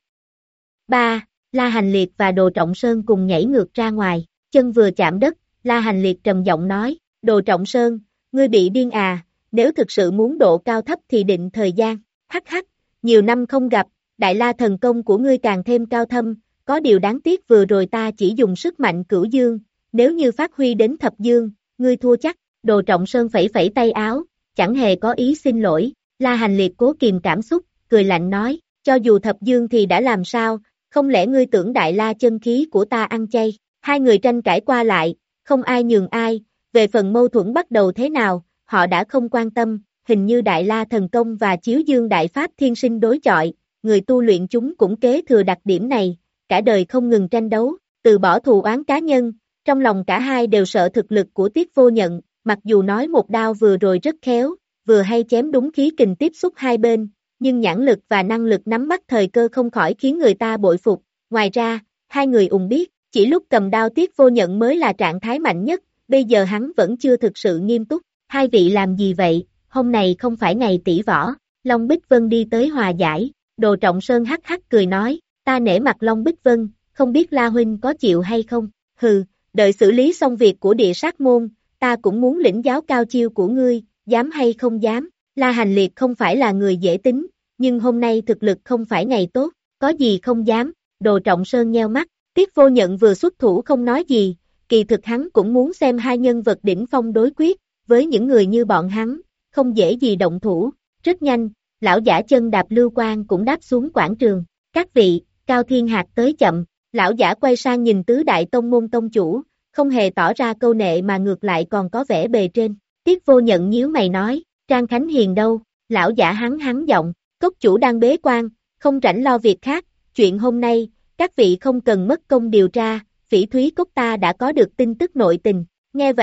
ba, La Hành Liệt và Đồ Trọng Sơn cùng nhảy ngược ra ngoài, chân vừa chạm đất, La Hành Liệt trầm giọng nói, Đồ Trọng Sơn, ngươi bị điên à, nếu thực sự muốn độ cao thấp thì định thời gian, hắc hắc, nhiều năm không gặp, đại la thần công của ngươi càng thêm cao thâm, có điều đáng tiếc vừa rồi ta chỉ dùng sức mạnh cửu dương, nếu như phát huy đến thập dương, ngươi thua chắc. Đồ Trọng Sơn phẩy phẩy tay áo, chẳng hề có ý xin lỗi, La Hành Liệt cố kìm cảm xúc, cười lạnh nói, cho dù thập dương thì đã làm sao, không lẽ ngươi tưởng đại la chân khí của ta ăn chay. Hai người tranh cãi qua lại, không ai nhường ai, về phần mâu thuẫn bắt đầu thế nào, họ đã không quan tâm, hình như đại la thần công và chiếu dương đại pháp thiên sinh đối chọi, người tu luyện chúng cũng kế thừa đặc điểm này, cả đời không ngừng tranh đấu, từ bỏ thù oán cá nhân, trong lòng cả hai đều sợ thực lực của Tiết Vô Nhận, mặc dù nói một đao vừa rồi rất khéo, vừa hay chém đúng khí kình tiếp xúc hai bên, nhưng nhãn lực và năng lực nắm bắt thời cơ không khỏi khiến người ta bội phục, ngoài ra, hai người ùng biết, chỉ lúc cầm đao Tiết Vô Nhận mới là trạng thái mạnh nhất, bây giờ hắn vẫn chưa thực sự nghiêm túc, hai vị làm gì vậy, hôm nay không phải ngày tỷ võ, Long Bích Vân đi tới hòa giải, Đồ Trọng Sơn hắc hắc cười nói, ta nể mặt Long Bích Vân, không biết La Huynh có chịu hay không, hừ, đợi xử lý xong việc của địa sát môn, ta cũng muốn lĩnh giáo cao chiêu của ngươi, dám hay không dám, La Hành Liệt không phải là người dễ tính, nhưng hôm nay thực lực không phải ngày tốt, có gì không dám, Đồ Trọng Sơn nheo mắt, Tiết Vô Nhận vừa xuất thủ không nói gì, kỳ thực hắn cũng muốn xem hai nhân vật đỉnh phong đối quyết, với những người như bọn hắn, không dễ gì động thủ, rất nhanh, lão giả chân đạp lưu quang cũng đáp xuống quảng trường, các vị, Cao Thiên Hạc tới chậm, lão giả quay sang nhìn tứ đại tông môn tông chủ, không hề tỏ ra câu nệ mà ngược lại còn có vẻ bề trên, Tiết Vô Nhận nhíu mày nói, Trang Khánh Hiền đâu, lão giả hắn hắn giọng, cốc chủ đang bế quan, không rảnh lo việc khác, chuyện hôm nay, các vị không cần mất công điều tra, Phỉ Thúy Cốc ta đã có được tin tức nội tình, nghe vậy,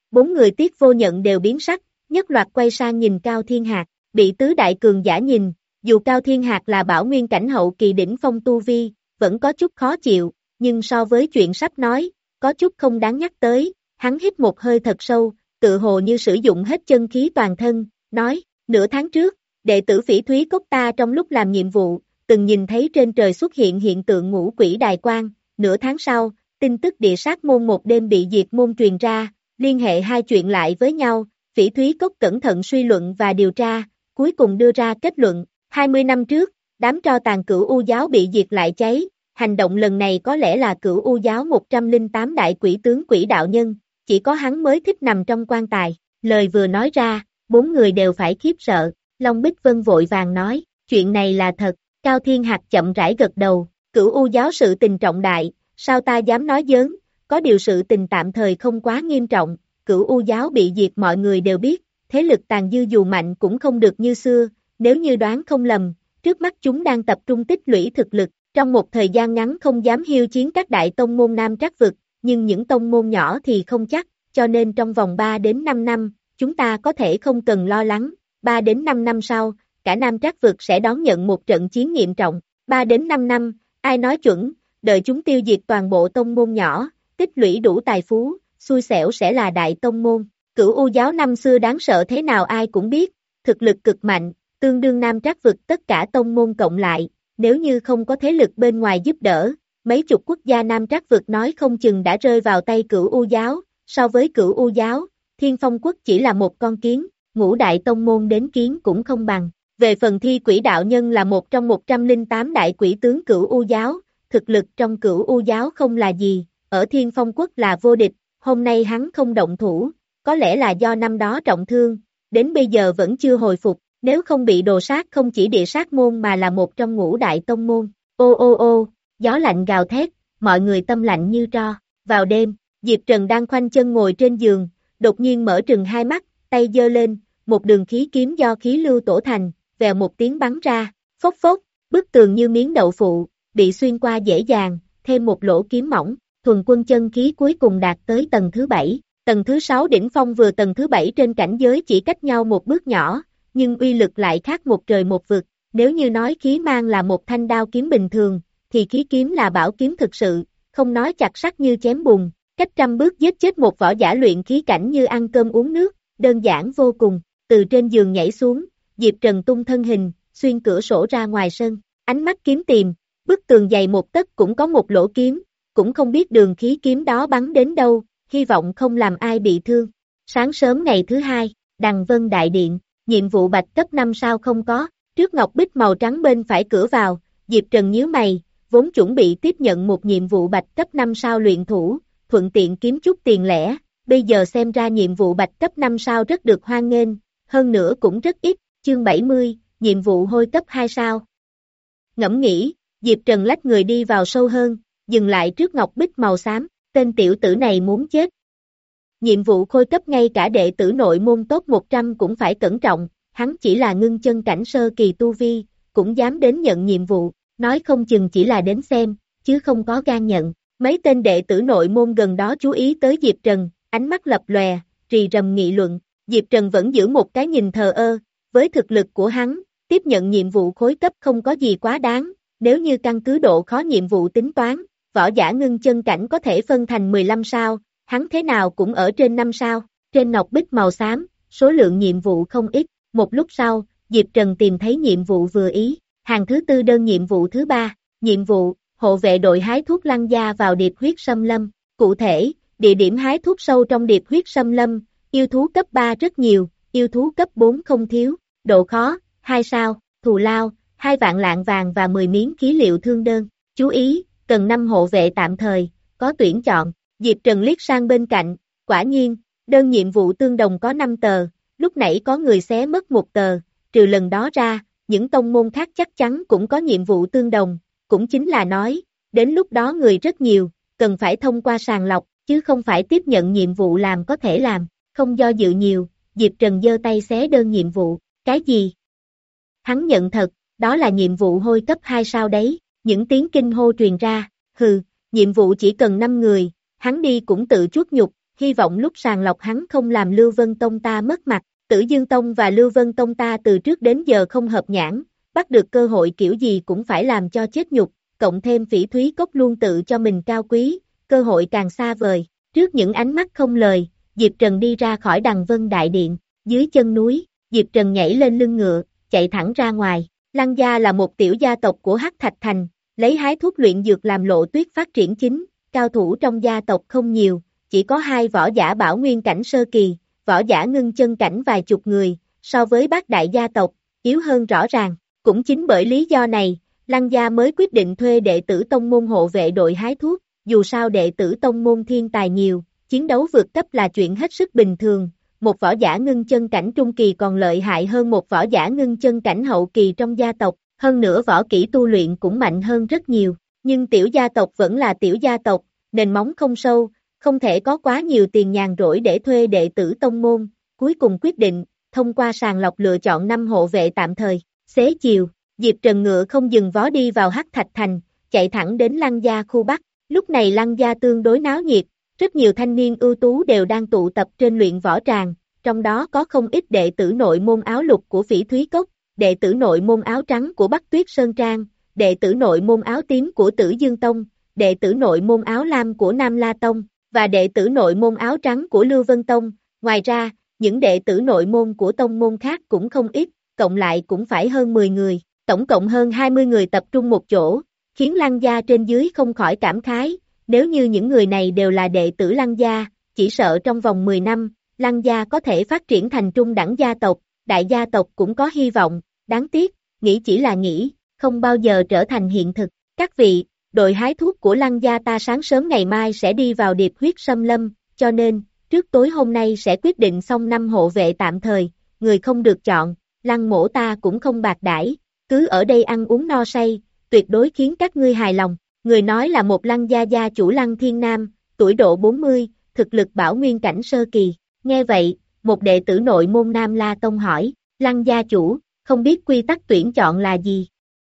Bốn người Tiết Vô Nhận đều biến sắc, nhất loạt quay sang nhìn Cao Thiên Hạc, bị tứ đại cường giả nhìn, dù Cao Thiên Hạc là bảo nguyên cảnh hậu kỳ đỉnh phong tu vi, vẫn có chút khó chịu, nhưng so với chuyện sắp nói, có chút không đáng nhắc tới, hắn hít một hơi thật sâu, tự hồ như sử dụng hết chân khí toàn thân, nói, nửa tháng trước, đệ tử Phỉ Thúy Cốc ta trong lúc làm nhiệm vụ, từng nhìn thấy trên trời xuất hiện hiện tượng ngũ quỷ đài quang, nửa tháng sau, tin tức địa sát môn một đêm bị diệt môn truyền ra, liên hệ hai chuyện lại với nhau, Phỉ Thúy Cốc cẩn thận suy luận và điều tra, cuối cùng đưa ra kết luận, hai mươi năm trước, đám tro tàn Cửu U giáo bị diệt lại cháy, hành động lần này có lẽ là Cửu U giáo một trăm lẻ tám đại quỷ tướng quỷ đạo nhân, chỉ có hắn mới thích nằm trong quan tài, lời vừa nói ra, bốn người đều phải khiếp sợ, Long Bích Vân vội vàng nói, chuyện này là thật, Cao Thiên Hạc chậm rãi gật đầu, Cửu U giáo sự tình trọng đại, sao ta dám nói giỡn, có điều sự tình tạm thời không quá nghiêm trọng, Cửu U giáo bị diệt mọi người đều biết, thế lực tàn dư dù mạnh cũng không được như xưa, nếu như đoán không lầm, trước mắt chúng đang tập trung tích lũy thực lực, trong một thời gian ngắn không dám hiêu chiến các đại tông môn Nam Trắc vực, nhưng những tông môn nhỏ thì không chắc, cho nên trong vòng ba đến năm năm, chúng ta có thể không cần lo lắng, ba đến năm năm sau, cả Nam Trắc vực sẽ đón nhận một trận chiến nghiêm trọng, ba đến năm năm, ai nói chuẩn, đợi chúng tiêu diệt toàn bộ tông môn nhỏ, tích lũy đủ tài phú, xui xẻo sẽ là đại tông môn. Cửu U giáo năm xưa đáng sợ thế nào ai cũng biết, thực lực cực mạnh, tương đương Nam Trắc vực tất cả tông môn cộng lại, nếu như không có thế lực bên ngoài giúp đỡ, mấy chục quốc gia Nam Trắc vực nói không chừng đã rơi vào tay Cửu U giáo, so với Cửu U giáo, Thiên Phong quốc chỉ là một con kiến, ngũ đại tông môn đến kiến cũng không bằng. Về phần Thi Quỷ đạo nhân là một trong một trăm lẻ tám đại quỷ tướng Cửu U giáo, thực lực trong Cửu U giáo không là gì, ở Thiên Phong quốc là vô địch, hôm nay hắn không động thủ, có lẽ là do năm đó trọng thương, đến bây giờ vẫn chưa hồi phục, nếu không bị đồ sát không chỉ địa sát môn mà là một trong ngũ đại tông môn. Ô ô ô, gió lạnh gào thét, mọi người tâm lạnh như tro. Vào đêm, Diệp Trần đang khoanh chân ngồi trên giường, đột nhiên mở trừng hai mắt, tay giơ lên, một đường khí kiếm do khí lưu tổ thành, vèo một tiếng bắn ra, phốc phốc, bức tường như miếng đậu phụ, bị xuyên qua dễ dàng, thêm một lỗ kiếm mỏng, thuần quân chân khí cuối cùng đạt tới tầng thứ bảy. Tầng thứ sáu đỉnh phong vừa tầng thứ bảy trên cảnh giới chỉ cách nhau một bước nhỏ, nhưng uy lực lại khác một trời một vực, nếu như nói khí mang là một thanh đao kiếm bình thường, thì khí kiếm là bảo kiếm thực sự, không nói chặt sắc như chém bùn, cách trăm bước giết chết một võ giả luyện khí cảnh như ăn cơm uống nước, đơn giản vô cùng, từ trên giường nhảy xuống, Diệp Trần tung thân hình, xuyên cửa sổ ra ngoài sân, ánh mắt kiếm tìm, bức tường dày một tấc cũng có một lỗ kiếm, cũng không biết đường khí kiếm đó bắn đến đâu, hy vọng không làm ai bị thương. Sáng sớm ngày thứ hai, Đằng Vân Đại Điện, nhiệm vụ bạch cấp năm sao không có, trước ngọc bích màu trắng bên phải cửa vào, Diệp Trần nhíu mày, vốn chuẩn bị tiếp nhận một nhiệm vụ bạch cấp năm sao luyện thủ, thuận tiện kiếm chút tiền lẻ, bây giờ xem ra nhiệm vụ bạch cấp năm sao rất được hoan nghênh, hơn nữa cũng rất ít, chương bảy mươi, nhiệm vụ hôi cấp hai sao. Ngẫm nghĩ, Diệp Trần lách người đi vào sâu hơn, dừng lại trước ngọc bích màu xám, tên tiểu tử này muốn chết. Nhiệm vụ khôi cấp ngay cả đệ tử nội môn top một trăm cũng phải cẩn trọng, hắn chỉ là ngưng chân cảnh sơ kỳ tu vi, cũng dám đến nhận nhiệm vụ, nói không chừng chỉ là đến xem, chứ không có gan nhận. Mấy tên đệ tử nội môn gần đó chú ý tới Diệp Trần, ánh mắt lập lòe, rì rầm nghị luận, Diệp Trần vẫn giữ một cái nhìn thờ ơ, với thực lực của hắn, tiếp nhận nhiệm vụ khối cấp không có gì quá đáng, nếu như căn cứ độ khó nhiệm vụ tính toán, võ giả ngưng chân cảnh có thể phân thành mười lăm sao, hắn thế nào cũng ở trên năm sao, trên ngọc bích màu xám, số lượng nhiệm vụ không ít, một lúc sau, Diệp Trần tìm thấy nhiệm vụ vừa ý, hàng thứ tư đơn nhiệm vụ thứ ba, nhiệm vụ, hộ vệ đội hái thuốc lăng gia vào điệp huyết xâm lâm, cụ thể, địa điểm hái thuốc sâu trong điệp huyết xâm lâm, yêu thú cấp ba rất nhiều, yêu thú cấp bốn không thiếu, độ khó, hai sao, thù lao, hai vạn lạng vàng và mười miếng khí liệu thương đơn, chú ý, cần năm hộ vệ tạm thời, có tuyển chọn, Diệp Trần liếc sang bên cạnh, quả nhiên, đơn nhiệm vụ tương đồng có năm tờ, lúc nãy có người xé mất một tờ, trừ lần đó ra, những tông môn khác chắc chắn cũng có nhiệm vụ tương đồng, cũng chính là nói, đến lúc đó người rất nhiều, cần phải thông qua sàng lọc, chứ không phải tiếp nhận nhiệm vụ làm có thể làm, không do dự nhiều, Diệp Trần giơ tay xé đơn nhiệm vụ, cái gì? Hắn nhận thật, đó là nhiệm vụ hôi cấp hai sao đấy, những tiếng kinh hô truyền ra, hừ, nhiệm vụ chỉ cần năm người, hắn đi cũng tự chuốc nhục, hy vọng lúc sàng lọc hắn không làm Lưu Vân Tông ta mất mặt. Tử Dương Tông và Lưu Vân Tông ta từ trước đến giờ không hợp nhãn, bắt được cơ hội kiểu gì cũng phải làm cho chết nhục, cộng thêm Phỉ Thúy Cốc luôn tự cho mình cao quý, cơ hội càng xa vời. Trước những ánh mắt không lời, Diệp Trần đi ra khỏi Đằng Vân Đại Điện, dưới chân núi, Diệp Trần nhảy lên lưng ngựa, chạy thẳng ra ngoài. Lăng gia là một tiểu gia tộc của Hắc Thạch Thành, lấy hái thuốc luyện dược làm lộ tuyết phát triển chính, cao thủ trong gia tộc không nhiều, chỉ có hai võ giả bảo nguyên cảnh sơ kỳ, võ giả ngưng chân cảnh vài chục người, so với bát đại gia tộc, yếu hơn rõ ràng. Cũng chính bởi lý do này, Lăng gia mới quyết định thuê đệ tử tông môn hộ vệ đội hái thuốc, dù sao đệ tử tông môn thiên tài nhiều, chiến đấu vượt cấp là chuyện hết sức bình thường, một võ giả ngưng chân cảnh trung kỳ còn lợi hại hơn một võ giả ngưng chân cảnh hậu kỳ trong gia tộc, hơn nữa võ kỹ tu luyện cũng mạnh hơn rất nhiều, nhưng tiểu gia tộc vẫn là tiểu gia tộc, nền móng không sâu, không thể có quá nhiều tiền nhàn rỗi để thuê đệ tử tông môn, cuối cùng quyết định, thông qua sàng lọc lựa chọn năm hộ vệ tạm thời. Xế chiều, Diệp Trần ngựa không dừng vó đi vào Hắc Thạch Thành, chạy thẳng đến Lăng gia khu Bắc. Lúc này Lăng gia tương đối náo nhiệt, rất nhiều thanh niên ưu tú đều đang tụ tập trên luyện võ tràng, trong đó có không ít đệ tử nội môn áo lục của Phỉ Thúy Cốc, đệ tử nội môn áo trắng của Bắc Tuyết Sơn Trang, đệ tử nội môn áo tím của Tử Dương Tông, đệ tử nội môn áo lam của Nam La Tông, và đệ tử nội môn áo trắng của Lưu Vân Tông. Ngoài ra, những đệ tử nội môn của tông môn khác cũng không ít, cộng lại cũng phải hơn mười người, tổng cộng hơn hai mươi người tập trung một chỗ, khiến Lăng gia trên dưới không khỏi cảm khái, nếu như những người này đều là đệ tử Lăng gia, chỉ sợ trong vòng mười năm, Lăng gia có thể phát triển thành trung đẳng gia tộc, đại gia tộc cũng có hy vọng, đáng tiếc, nghĩ chỉ là nghĩ, không bao giờ trở thành hiện thực. Các vị, đội hái thuốc của Lăng gia ta sáng sớm ngày mai sẽ đi vào Điệp Huyết Xâm Lâm, cho nên, trước tối hôm nay sẽ quyết định xong năm hộ vệ tạm thời, người không được chọn, Lăng mỗ ta cũng không bạc đãi, cứ ở đây ăn uống no say, tuyệt đối khiến các ngươi hài lòng. Người nói là một Lăng gia gia chủ Lăng Thiên Nam, tuổi độ bốn mươi, thực lực bảo nguyên cảnh sơ kỳ. Nghe vậy, một đệ tử nội môn Nam La Tông hỏi, Lăng gia chủ, không biết quy tắc tuyển chọn là gì?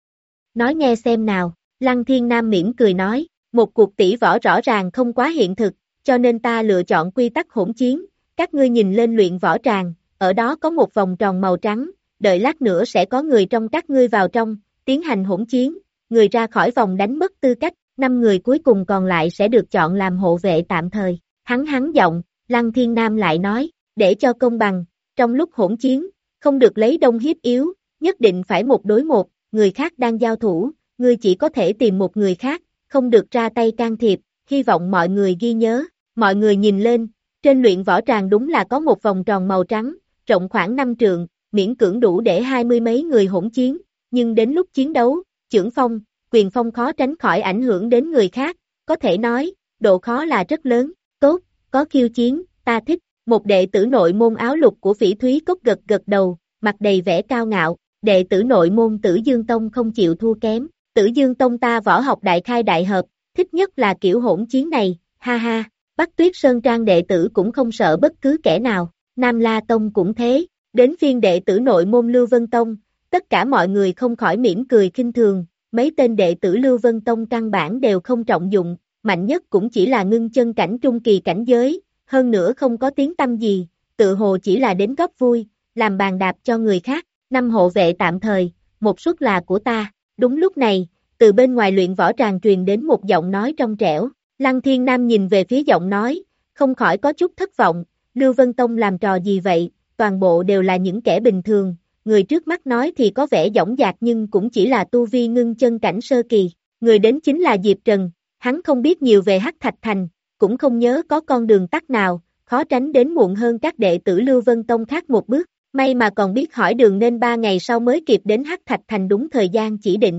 Nói nghe xem nào. Lăng Thiên Nam mỉm cười nói, một cuộc tỷ võ rõ ràng không quá hiện thực, cho nên ta lựa chọn quy tắc hỗn chiến, các ngươi nhìn lên luyện võ tràng, ở đó có một vòng tròn màu trắng, đợi lát nữa sẽ có người trong các ngươi vào trong, tiến hành hỗn chiến, người ra khỏi vòng đánh mất tư cách, năm người cuối cùng còn lại sẽ được chọn làm hộ vệ tạm thời. Hắn hắn giọng, Lăng Thiên Nam lại nói, để cho công bằng, trong lúc hỗn chiến, không được lấy đông hiếp yếu, nhất định phải một đối một, người khác đang giao thủ, ngươi chỉ có thể tìm một người khác, không được ra tay can thiệp, hy vọng mọi người ghi nhớ. Mọi người nhìn lên, trên luyện võ tràng đúng là có một vòng tròn màu trắng, rộng khoảng năm trượng, miễn cưỡng đủ để hai mươi mấy người hỗn chiến, nhưng đến lúc chiến đấu, chưởng phong, quyền phong khó tránh khỏi ảnh hưởng đến người khác, có thể nói, độ khó là rất lớn. Tốt, có khiêu chiến, ta thích. Một đệ tử nội môn áo lục của Phỉ Thúy Cốc gật gật đầu, mặt đầy vẻ cao ngạo, đệ tử nội môn Tử Dương Tông không chịu thua kém. Tử Dương Tông ta võ học đại khai đại hợp, thích nhất là kiểu hỗn chiến này, ha ha. Bắc Tuyết Sơn Trang đệ tử cũng không sợ bất cứ kẻ nào, Nam La Tông cũng thế. Đến phiên đệ tử nội môn Lưu Vân Tông, tất cả mọi người không khỏi mỉm cười khinh thường, mấy tên đệ tử Lưu Vân Tông căn bản đều không trọng dụng, mạnh nhất cũng chỉ là ngưng chân cảnh trung kỳ cảnh giới, hơn nữa không có tiếng tăm gì, tự hồ chỉ là đến góp vui, làm bàn đạp cho người khác. Năm hộ vệ tạm thời, một suất là của ta. Đúng lúc này, từ bên ngoài luyện võ tràng truyền đến một giọng nói trong trẻo. Lăng Thiên Nam nhìn về phía giọng nói, không khỏi có chút thất vọng, Lưu Vân Tông làm trò gì vậy, toàn bộ đều là những kẻ bình thường, người trước mắt nói thì có vẻ dõng dạc nhưng cũng chỉ là tu vi ngưng chân cảnh sơ kỳ, người đến chính là Diệp Trần, hắn không biết nhiều về Hắc Thạch Thành, cũng không nhớ có con đường tắt nào, khó tránh đến muộn hơn các đệ tử Lưu Vân Tông khác một bước, may mà còn biết hỏi đường nên ba ngày sau mới kịp đến Hắc Thạch Thành đúng thời gian chỉ định.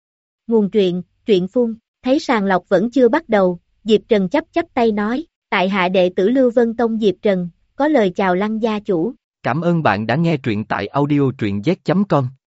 Nguồn truyện, truyện phun, thấy sàng lọc vẫn chưa bắt đầu, Diệp Trần chắp chắp tay nói, tại hạ đệ tử Lưu Vân Tông Diệp Trần, có lời chào Lăng gia chủ. Cảm ơn bạn đã nghe truyện tại audio truyện z chấm com.